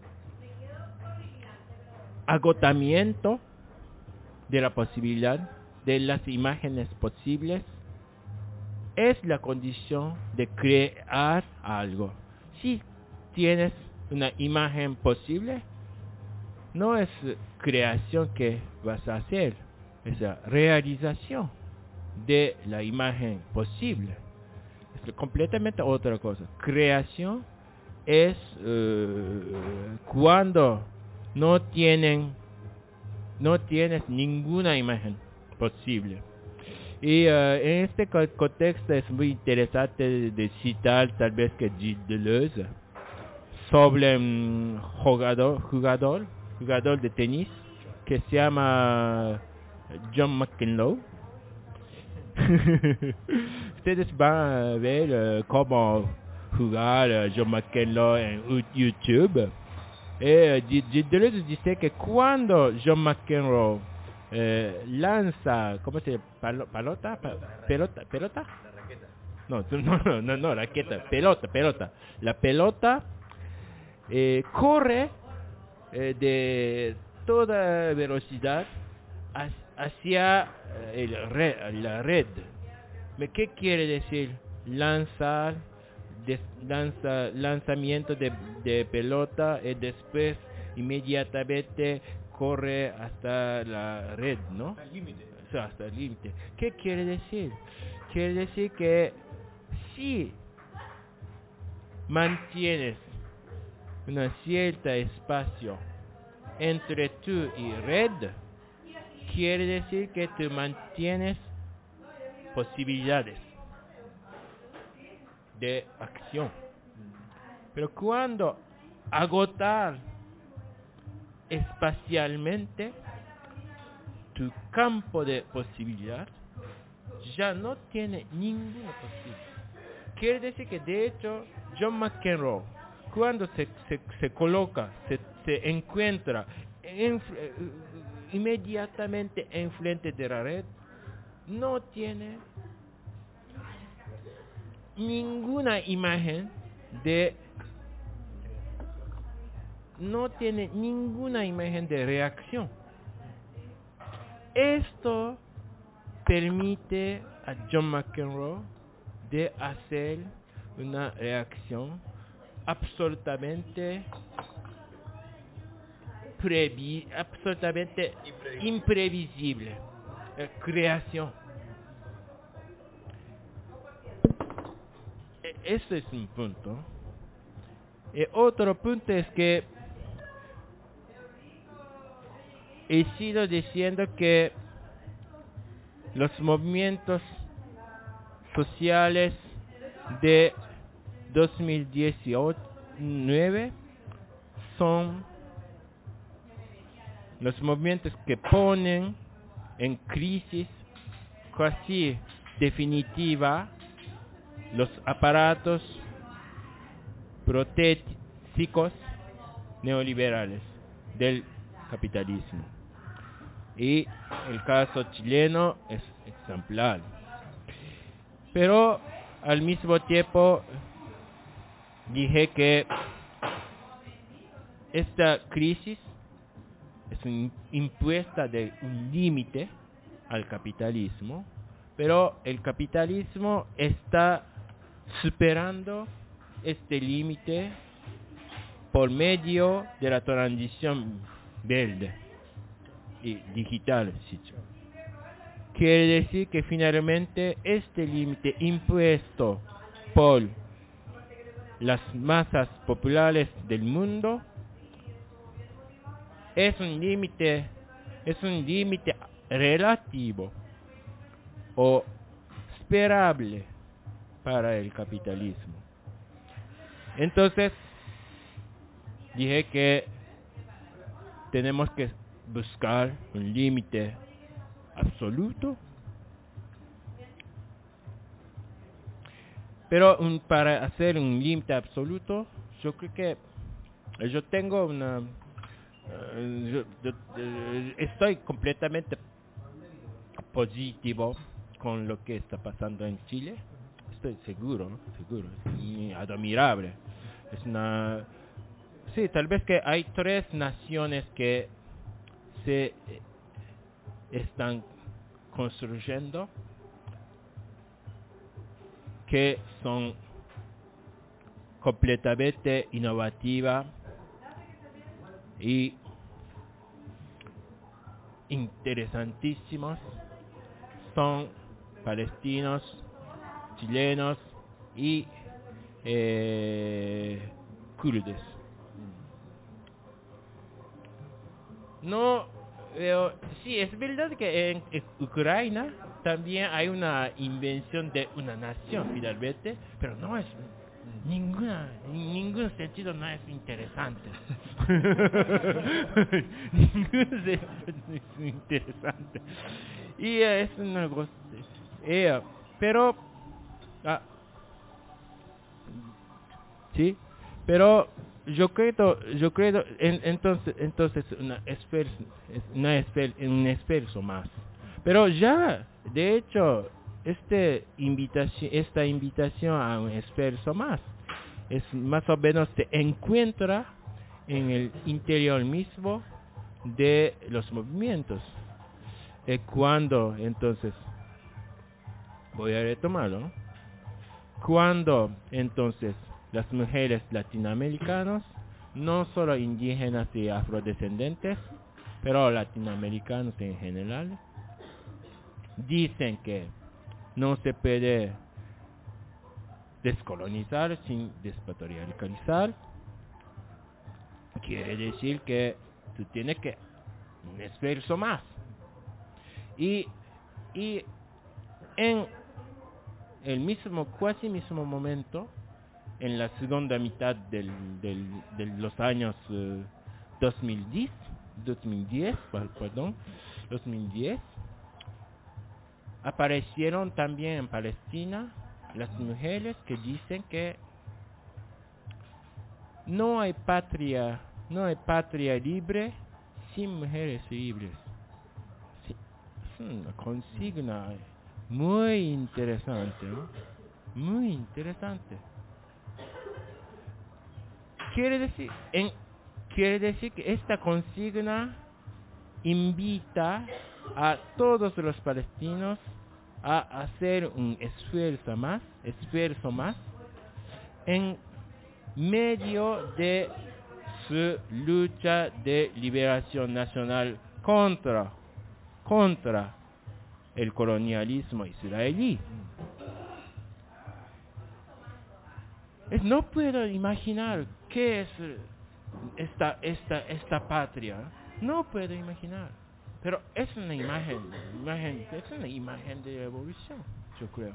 Speaker 8: agotamiento de la posibilidad de las imágenes posibles es la condición de crear algo. Si tienes una imagen posible, no es creación que vas a hacer, es la realización de la imagen posible. Es completamente otra cosa. Creación es cuando no tienes ninguna imagen posible. Y en este contexto es muy interesante de citar tal vez que Gilles Deleuze sobre un jugador de tenis que se llama John McEnroe. Ustedes van a ver cómo jugar John McEnroe en YouTube. Gilles Deleuze dice que cuando John McEnroe lanza, ¿cómo se llama? ¿Pelota? No, raqueta, pelota. La pelota corre de toda velocidad hacia la red. ¿Qué quiere decir lanzamiento de pelota y después inmediatamente corre hasta la red, ¿no? Hasta el límite. ¿Qué quiere decir? Quiere decir que si mantienes un cierto espacio entre tú y red, quiere decir que tú mantienes posibilidades de acción. Pero cuando agotar espacialmente tu campo de posibilidad ya no tiene ninguna posibilidad. Quiere decir que de hecho John McEnroe, cuando se coloca, se encuentra inmediatamente enfrente de la red, no tiene ninguna imagen de reacción. Esto permite a John McEnroe de hacer una reacción absolutamente imprevisible. Creación. Este es un punto. Otro punto es que he sido diciendo que los movimientos sociales de 2019 son los movimientos que ponen en crisis casi definitiva los aparatos protéticos neoliberales del capitalismo. Y el caso chileno es ejemplar. Pero al mismo tiempo dije que esta crisis es impuesta de un límite al capitalismo, pero el capitalismo está superando este límite por medio de la transición verde. y digital. Quiere decir que finalmente este límite impuesto por las masas populares del mundo es un límite relativo o esperable para el capitalismo. Entonces dije que tenemos que buscar un límite absoluto, pero para hacer un límite absoluto, yo creo que yo tengo una estoy completamente positivo con lo que está pasando en Chile. Estoy seguro, es muy admirable. Sí, tal vez que hay 3 naciones que se están construyendo, que son completamente innovativas y interesantísimos. Son palestinos, chilenos y kurdos. No, sí, es verdad que en Ucrania también hay una invención de una nación finalmente, pero no es en ningún sentido no es interesante. Ningún sentido es interesante. Y es una cosa, pero sí, pero yo creo entonces un esfuerzo más. Pero ya, de hecho, esta invitación a un esfuerzo más es más o menos se encuentra en el interior mismo de los movimientos. Cuando entonces voy a retomarlo, cuando entonces las mujeres latinoamericanas, no solo indígenas y afrodescendientes, pero latinoamericanos en general, dicen que no se puede descolonizar sin despatriarcalizar, quiere decir que tú tienes que un esfuerzo más. Y en el cuasi mismo momento, en la segunda mitad de los años 2010, aparecieron también en Palestina las mujeres que dicen que no hay patria libre sin mujeres libres. Sí, es una consigna muy interesante, ¿no? Muy interesante. Quiere decir que esta consigna invita a todos los palestinos a hacer un esfuerzo más en medio de su lucha de liberación nacional contra el colonialismo israelí. No puedo imaginar qué es esta patria. No puedo imaginar. Pero es una imagen de revolución, yo creo.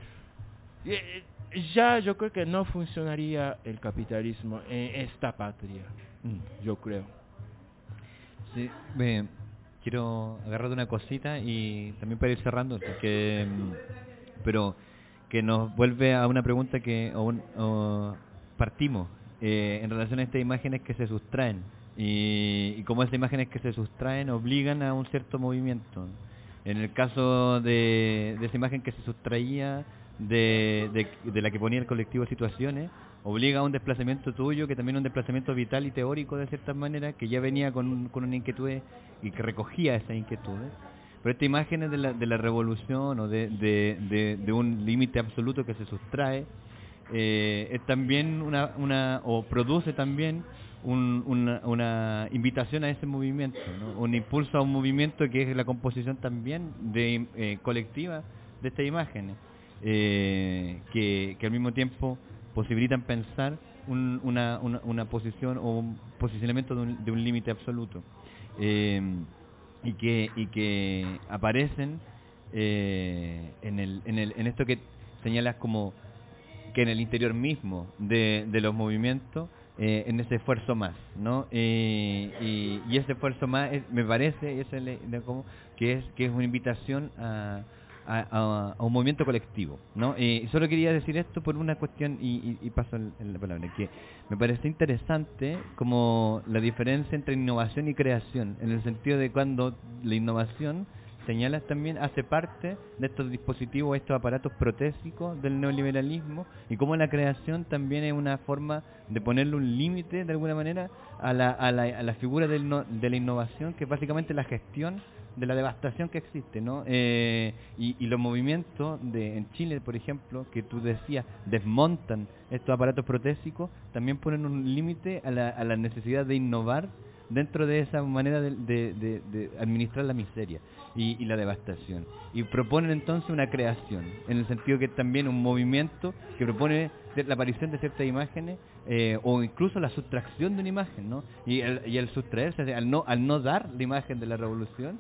Speaker 8: Ya yo creo que no funcionaría el capitalismo en esta patria, yo creo.
Speaker 9: Sí, quiero agarrar de una cosita y también para ir cerrando, pero que nos vuelve a una pregunta que partimos en relación a estas imágenes que se sustraen y cómo esas imágenes que se sustraen obligan a un cierto movimiento. En el caso de esa imagen que se sustraía de la que ponía el colectivo Situaciones, obliga a un desplazamiento tuyo, que también es un desplazamiento vital y teórico de cierta manera, que ya venía con una inquietud y que recogía esas inquietudes. Pero estas imágenes de la revolución o de un límite absoluto que se sustrae, es también o produce también una invitación a ese movimiento, ¿no? Un impulso a un movimiento que es la composición también colectiva de estas imágenes, que al mismo tiempo posibilitan pensar una posición o un posicionamiento de un límite absoluto, y que aparecen en esto que señalas como que en el interior mismo de los movimientos, en ese esfuerzo más, ¿no? Y ese esfuerzo más me parece que es una invitación a un movimiento colectivo, ¿no? Y solo quería decir esto por una cuestión, y paso en la palabra, que me parece interesante como la diferencia entre innovación y creación, en el sentido de cuando la innovación, señalas también, hace parte de estos dispositivos, estos aparatos protésicos del neoliberalismo, y cómo la creación también es una forma de ponerle un límite de alguna manera a la figura de la innovación, que es básicamente la gestión de la devastación que existe, ¿no? Y los movimientos en Chile, por ejemplo, que tú decías, desmontan estos aparatos protésicos, también ponen un límite a la necesidad de innovar dentro de esa manera de administrar la miseria y la devastación, y proponen entonces una creación, en el sentido que también un movimiento que propone la aparición de ciertas imágenes, o incluso la sustracción de una imagen, ¿no? Y el sustraerse, al no dar la imagen de la revolución,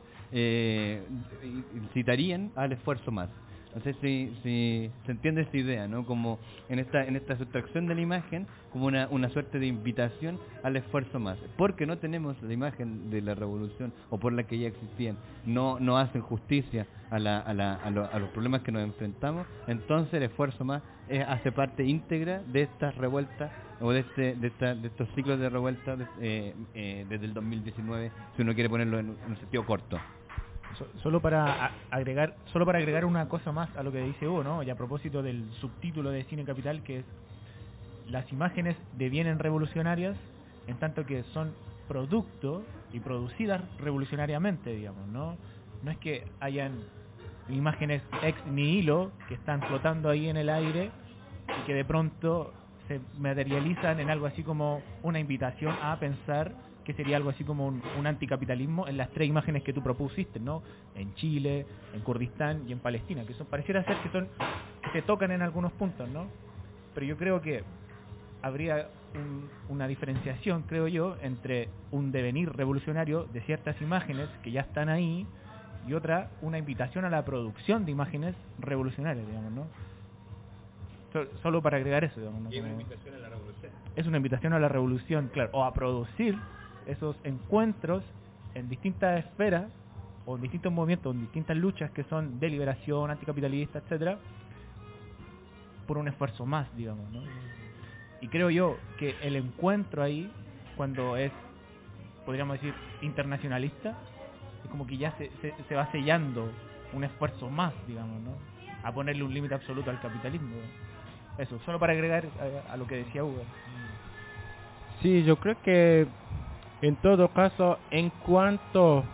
Speaker 9: citarían al esfuerzo más. No sé si se entiende esta idea, ¿no? Como en esta sustracción de la imagen, como una suerte de invitación al esfuerzo más. Porque no tenemos la imagen de la revolución, o por la que ya existían, no hacen justicia a los problemas que nos enfrentamos, entonces el esfuerzo más hace parte íntegra de estas revueltas, o de estos ciclos de revueltas desde el 2019, si uno quiere ponerlo en un sentido corto.
Speaker 7: Solo para agregar una cosa más a lo que dice Hugo, ¿no? Y a propósito del subtítulo de Cine Capital, que es las imágenes devienen revolucionarias en tanto que son producto y producidas revolucionariamente, digamos, ¿no? No es que hayan imágenes ex nihilo que están flotando ahí en el aire y que de pronto se materializan en algo así como una invitación a pensar que sería algo así como un anticapitalismo en las tres imágenes que tú propusiste, ¿no? En Chile, en Kurdistán y en Palestina, que pareciera ser que se tocan en algunos puntos, ¿no? Pero yo creo que habría una diferenciación, creo yo, entre un devenir revolucionario de ciertas imágenes que ya están ahí, y una invitación a la producción de imágenes revolucionarias, digamos, ¿no? Solo para agregar eso, digamos, ¿no?
Speaker 9: Y una invitación a la revolución.
Speaker 7: Es una invitación a la revolución, claro, o a producir esos encuentros en distintas esferas, o en distintos movimientos, en distintas luchas que son de liberación, anticapitalista, etcétera, por un esfuerzo más, digamos, ¿no? Y creo yo que el encuentro ahí, cuando es, podríamos decir, internacionalista, es como que ya se va sellando un esfuerzo más, digamos, ¿no? A ponerle un límite absoluto al capitalismo. Eso, solo para agregar a lo que decía Hugo.
Speaker 8: Sí, yo creo que en todo caso, en cuanto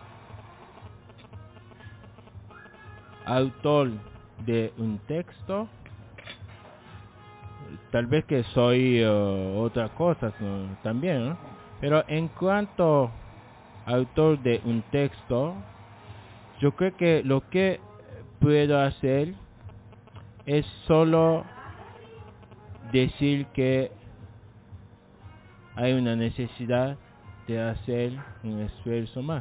Speaker 8: autor de un texto, tal vez que soy otra cosa, ¿no? También, ¿no? Pero en cuanto autor de un texto, yo creo que lo que puedo hacer es solo decir que hay una necesidad de hacer un esfuerzo más.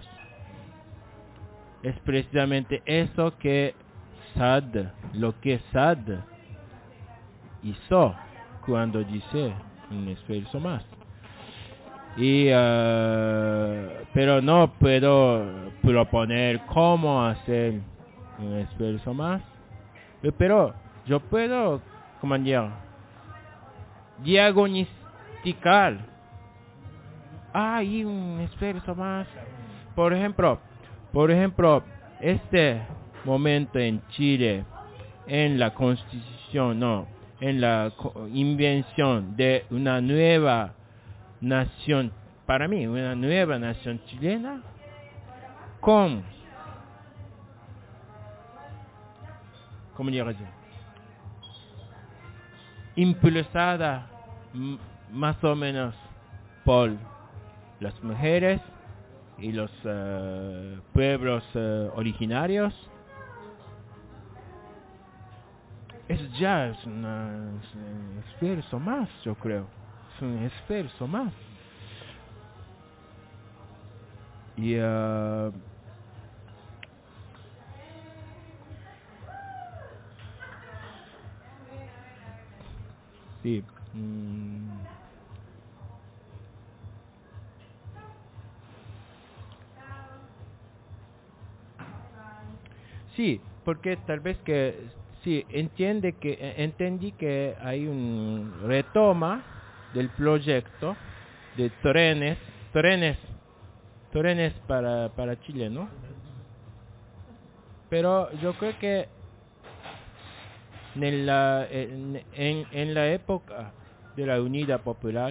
Speaker 8: Es precisamente eso que lo que Sade hizo cuando dice un esfuerzo más. Pero no puedo proponer cómo hacer un esfuerzo más, pero yo puedo, como decir, diagnosticar hay un esfuerzo más. Por ejemplo, este momento en Chile, en la constitución, en la invención de una nueva nación, para mí, una nueva nación chilena, ¿cómo diría yo? impulsada más o menos por las mujeres y los pueblos originarios. Es un esfuerzo más, yo creo. Es un esfuerzo más. Y sí. Sí, porque tal vez que sí entendí que hay un retoma del proyecto de trenes para Chile, ¿no? Pero yo creo que en la época de la Unidad Popular,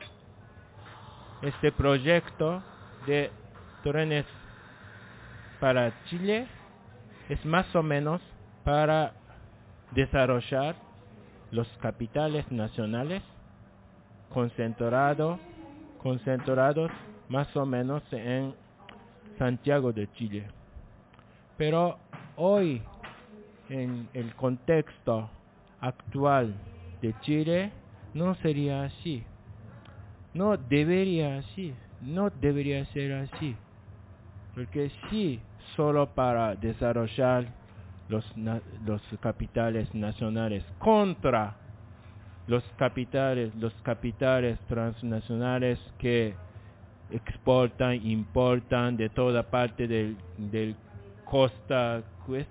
Speaker 8: este proyecto de trenes para Chile es más o menos para desarrollar los capitales nacionales concentrados más o menos en Santiago de Chile. Pero hoy, en el contexto actual de Chile, no sería así. No debería ser así. Porque sí, solo para desarrollar los capitales nacionales contra los capitales transnacionales que importan de toda parte del costa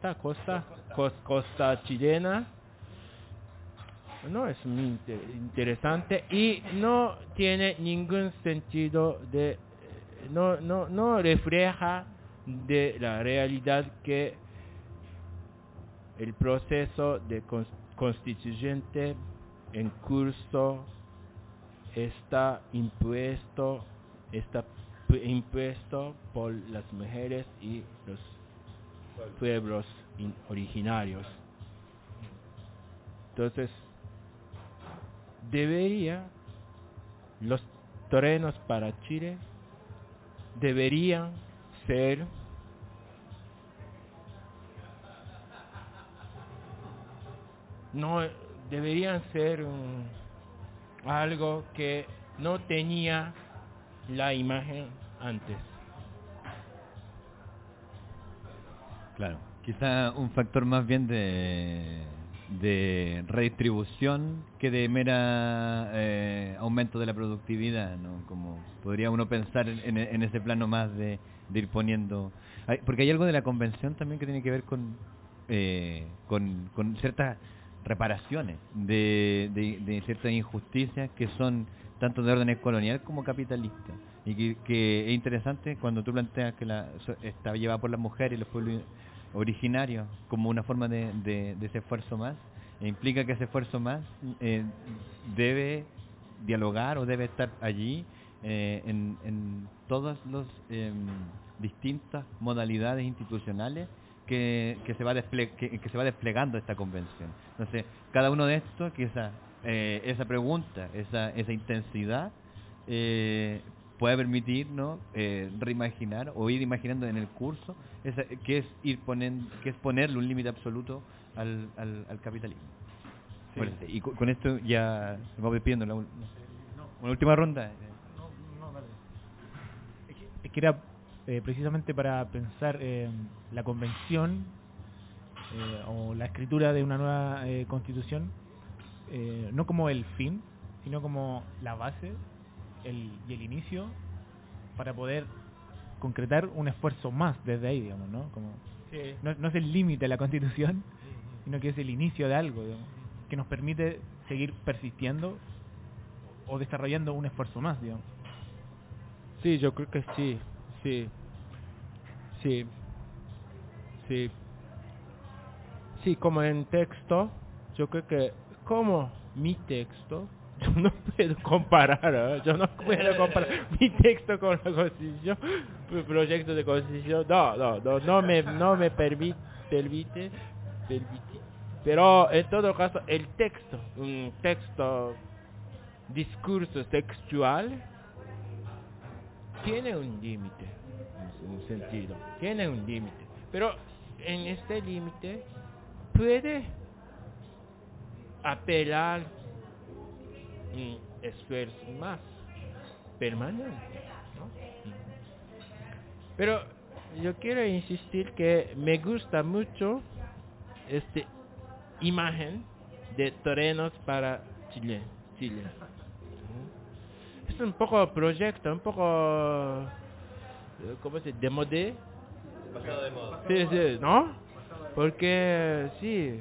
Speaker 8: chilena. No es muy interesante y no tiene ningún sentido no refleja de la realidad que el proceso de constituyente en curso está impuesto por las mujeres y los pueblos originarios. Entonces, los terrenos para Chile deberían ser algo que no tenía la imagen antes.
Speaker 9: Claro, quizá un factor más bien de redistribución que de mera aumento de la productividad, ¿no? Como podría uno pensar en ese plano más de ir poniendo, porque hay algo de la convención también que tiene que ver con ciertas reparaciones de ciertas injusticias que son tanto de orden colonial como capitalista, y que es interesante cuando tú planteas que está llevada por las mujeres y los pueblos originarios como una forma de ese esfuerzo más, implica que ese esfuerzo más debe dialogar o debe estar allí en todas las distintas modalidades institucionales que se va desplegando esta convención. Entonces, cada uno de estos, que esa pregunta, esa intensidad puede permitir, ¿no?, reimaginar o ir imaginando en el curso que es ponerle un límite absoluto al capitalismo. Sí. Bueno, y con esto ya vamos despidiendo una última ronda.
Speaker 7: No, vale. Es que era precisamente para pensar la convención o la escritura de una nueva constitución, no como el fin, sino como la base y el inicio para poder concretar un esfuerzo más desde ahí, digamos, ¿no? Como sí. No es el límite de la constitución, sino que es el inicio de algo, digamos, que nos permite seguir persistiendo o desarrollando un esfuerzo más, digamos.
Speaker 8: Sí, yo creo que sí. Sí, como en texto, yo creo que como mi texto, yo no puedo comparar mi texto con la Constitución, el proyecto de Constitución, no me permite Pero en todo caso, el texto, un texto, discurso textual, tiene un límite, en un sentido, tiene un límite. Pero en este límite puede apelar un esfuerzo más permanente, ¿no? Pero yo quiero insistir que me gusta mucho esta imagen de torenos para Chile. Es un poco proyecto, un poco, ¿cómo se dice? Demodé.
Speaker 9: Pasado de moda.
Speaker 8: Sí, ¿no? Porque sí,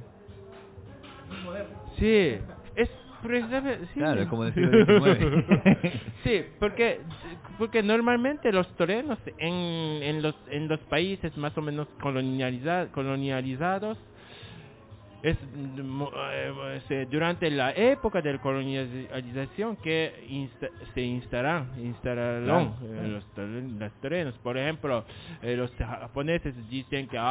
Speaker 8: es precisamente, sí.
Speaker 9: Claro, es como del siglo XIX.
Speaker 8: Sí, porque normalmente los torenos en los países más o menos colonializados, durante la época de la colonialización que se instalaron los torenos. Por ejemplo, los japoneses dicen que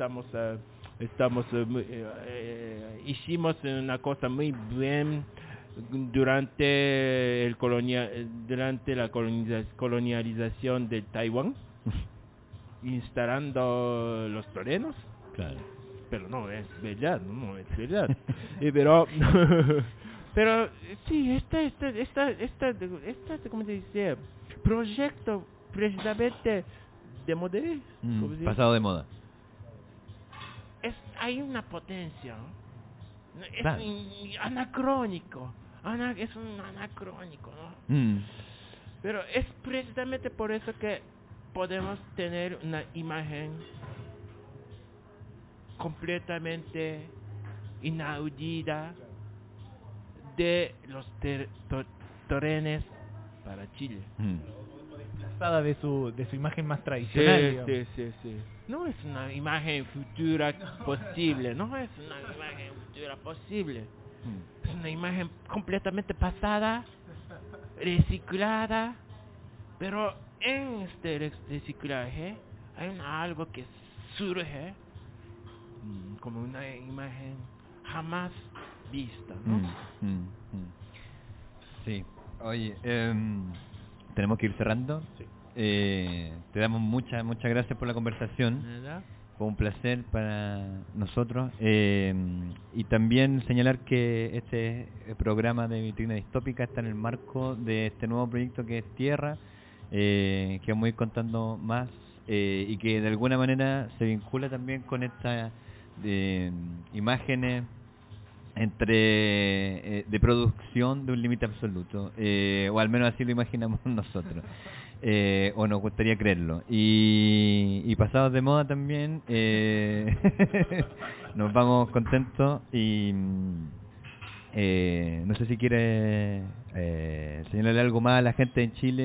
Speaker 8: hicimos una cosa muy bien durante la colonialización de Taiwán, instalando los torenos.
Speaker 9: Claro.
Speaker 8: Pero no es verdad, no es verdad. Pero sí, ¿cómo se dice? Proyecto precisamente de modelo.
Speaker 9: Pasado de moda.
Speaker 8: Hay una potencia, ¿no? Es
Speaker 9: Claro.
Speaker 8: anacrónico. Es un anacrónico, ¿no? Pero es precisamente por eso que podemos tener una imagen completamente inaudita de los torenes para Chile.
Speaker 7: Pasada de su imagen más tradicional.
Speaker 8: Sí. No es una imagen futura posible, no es una imagen futura posible. Es una imagen completamente pasada, reciclada, pero en este reciclaje hay algo que surge como una imagen jamás vista, ¿no?
Speaker 9: Sí. Oye, tenemos que ir cerrando.
Speaker 8: Sí.
Speaker 9: Te damos muchas gracias por la conversación.
Speaker 8: ¿Verdad?
Speaker 9: Fue un placer para nosotros. Y también señalar que este programa de Vitrina Distópica está en el marco de este nuevo proyecto que es Tierra, que vamos a ir contando más, y que de alguna manera se vincula también con estas imágenes de producción de un límite absoluto, o al menos así lo imaginamos nosotros, o nos gustaría creerlo. Y pasados de moda también, nos vamos contentos. Y no sé si quiere señalarle algo más a la gente en Chile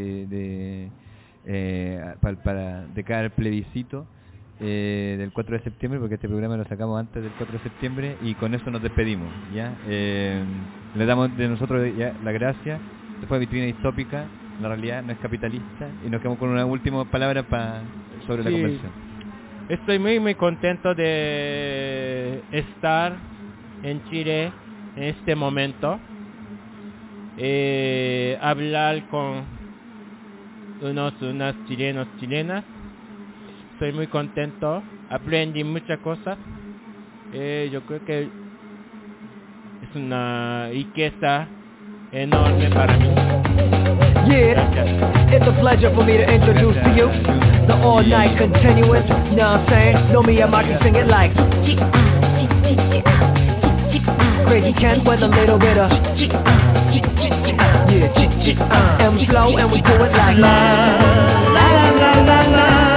Speaker 9: de cara al plebiscito del 4 de septiembre, porque este programa lo sacamos antes del 4 de septiembre, y con eso nos despedimos, ¿ya? Le damos de nosotros ya la gracia. Después Vitrina Distópica, la realidad no es capitalista, y nos quedamos con una última palabra sobre la conversión.
Speaker 8: Estoy muy contento de estar en Chile en este momento, hablar con unas chilenas. Estoy muy contento, aprendí muchas cosas. Yo creo que es una riqueza enorme para mí.
Speaker 10: Yeah, it's a pleasure for me to introduce to you the all night continuous. You know what I'm saying? Know me, I can sing it like Crazy Ken with a little bit of yeah, M flow, and we do it like la la la la la.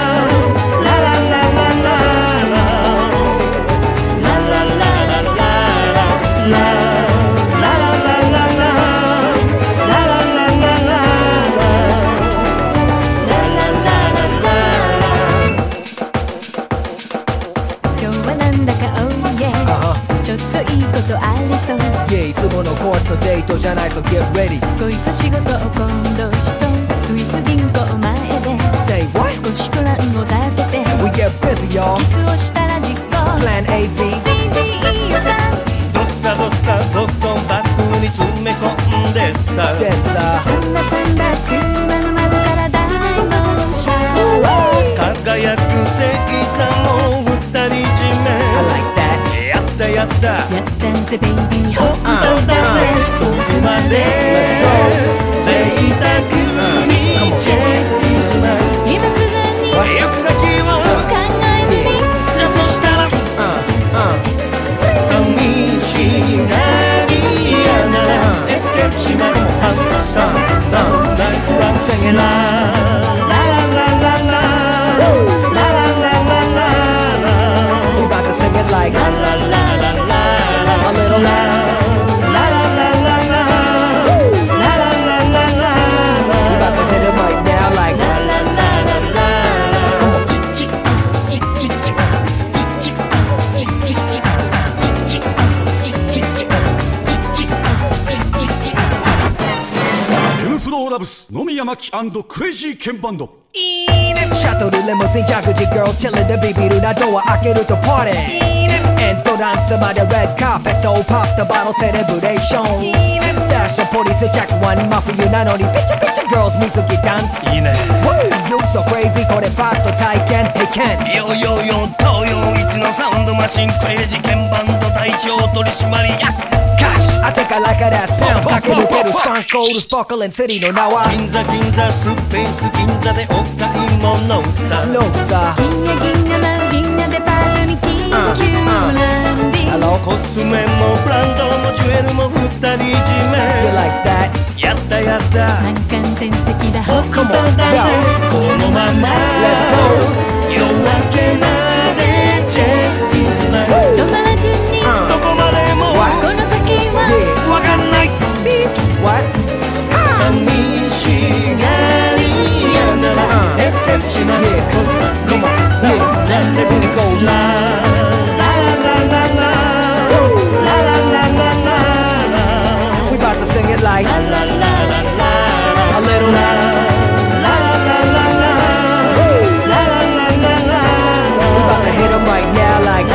Speaker 10: Yeah, いつものコースのデートじゃない、so get ready.
Speaker 11: 恋と仕事を今度しそう、スイス銀行前で
Speaker 10: Say what?
Speaker 11: 少しプランを立てて
Speaker 10: We get busy, y'all.
Speaker 11: キスをしたら実行
Speaker 10: Plan A, B.
Speaker 11: CDE
Speaker 12: 巻クレイジーケンバンド。
Speaker 10: いいね。シャトルレモジンジャグジー girls chillin' でビビるなドア開けるとパーティー。いいね。エントランスまでレッドカーペットをポップバトルセレブレーション。いいね。ダッシュポリスチェックワン真冬なのにピチャピチャ girls 水着ダンス。いいね。Woo you so crazy これファースト体験 Hey Ken
Speaker 6: ヨーヨーヨー東洋一のサウンドマシンクレイジーケンバンド代表取締役。
Speaker 10: I think I like how that sounds 駆け抜けるスパンコールスパークリンシティの名は
Speaker 6: 銀座スペース銀座でお買い物さ
Speaker 10: ノーさ
Speaker 11: 銀河の銀河デパートに緊急ランディング
Speaker 6: コスメもブランドもジュエルも二人占め
Speaker 10: You like that?
Speaker 6: やったやった
Speaker 11: 満館全席だほっこ
Speaker 10: Come
Speaker 11: だ
Speaker 10: on,
Speaker 11: ね
Speaker 10: yo
Speaker 6: このまま
Speaker 10: Let's go
Speaker 6: 夜明けまでチェックつなぐ
Speaker 11: 止まらずに
Speaker 6: どこまでも
Speaker 11: この先は
Speaker 10: Yeah
Speaker 6: わかんない
Speaker 10: What?
Speaker 6: 寂しがりやならエステプします
Speaker 10: Come on Yeah
Speaker 6: And it goes la la la la la la la la la la
Speaker 10: We about to sing it like
Speaker 6: la la la la
Speaker 10: a little
Speaker 6: la la la la la la la la la
Speaker 10: We about to hit 'em right now like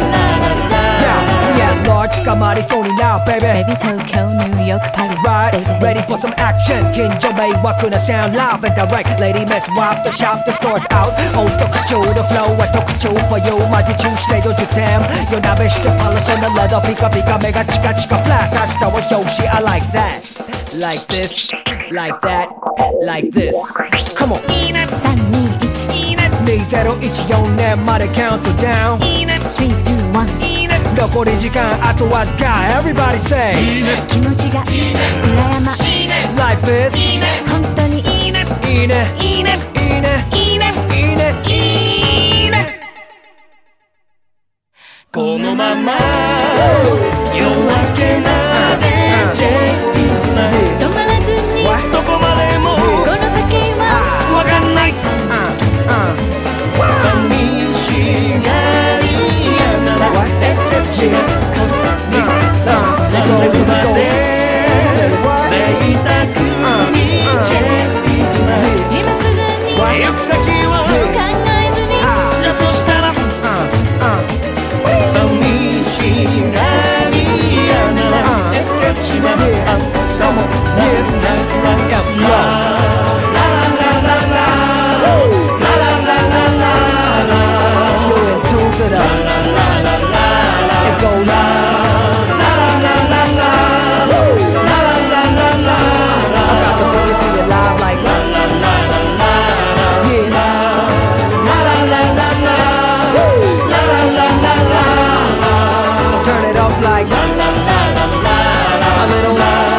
Speaker 10: Yeah we at large 捕まりそうに now baby
Speaker 11: Baby 東京ニューヨークパリ
Speaker 10: Right, ready for some action 近所迷惑な sound live and direct Lady miss wap the shop the stores out お特徴の flow は特徴 for you マジ中してよ10点夜なべしてパリッシュなレッドピカピカ目がチカチカフラッシュ明日は表紙 I like that Like this, like that, like this Come on いいね
Speaker 11: 321
Speaker 10: いいね2014年までカウントダウン
Speaker 11: いいね321
Speaker 10: いいね残り時間あとわずか Everybody say
Speaker 11: 気持ちが羨ましい
Speaker 10: Life is
Speaker 11: 本当にいいね
Speaker 10: いいね
Speaker 11: いいね
Speaker 10: いいね
Speaker 11: いいね
Speaker 10: いいねいいね
Speaker 6: このまま夜明けまでチェックつなぐ
Speaker 11: 止まらずに
Speaker 6: どこまでも
Speaker 11: この先は
Speaker 6: わかんない寂しがりやならエステプしますランデブまで贅沢にチェックつなぐ
Speaker 11: 今すぐに
Speaker 6: 行く先は
Speaker 11: 考えずに
Speaker 6: じゃそしたら寂しがりやならエスケープします
Speaker 10: Come on, yeah, You're in tune to the It goes I'm about to bring it to you live like Yeah Turn it up like a little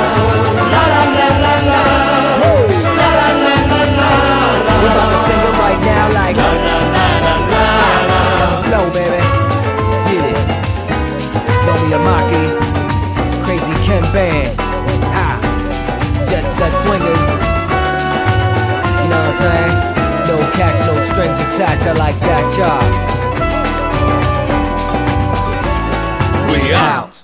Speaker 10: We're about to sing it right now like Flow baby Yeah Nomi Amaki Crazy Ken Band Jet Set Swingers You know what I'm saying? No catch, no strings attached I like that y'all We out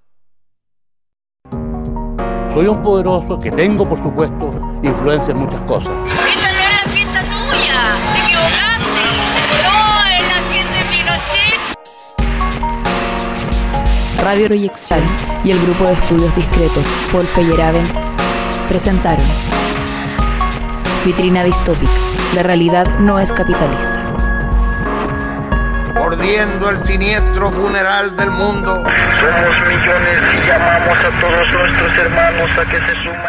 Speaker 1: Soy un poderoso que tengo, por supuesto, influencia en muchas cosas.
Speaker 2: Esta no es la fiesta tuya, te equivocaste. No, es la fiesta de Pinochet.
Speaker 3: Radio Proyección y el grupo de estudios discretos Paul Feyerabend presentaron Vitrina Distópica. La realidad no es capitalista.
Speaker 4: Mordiendo el siniestro funeral del mundo.
Speaker 5: Somos millones y llamamos a todos nuestros hermanos a que se sumen.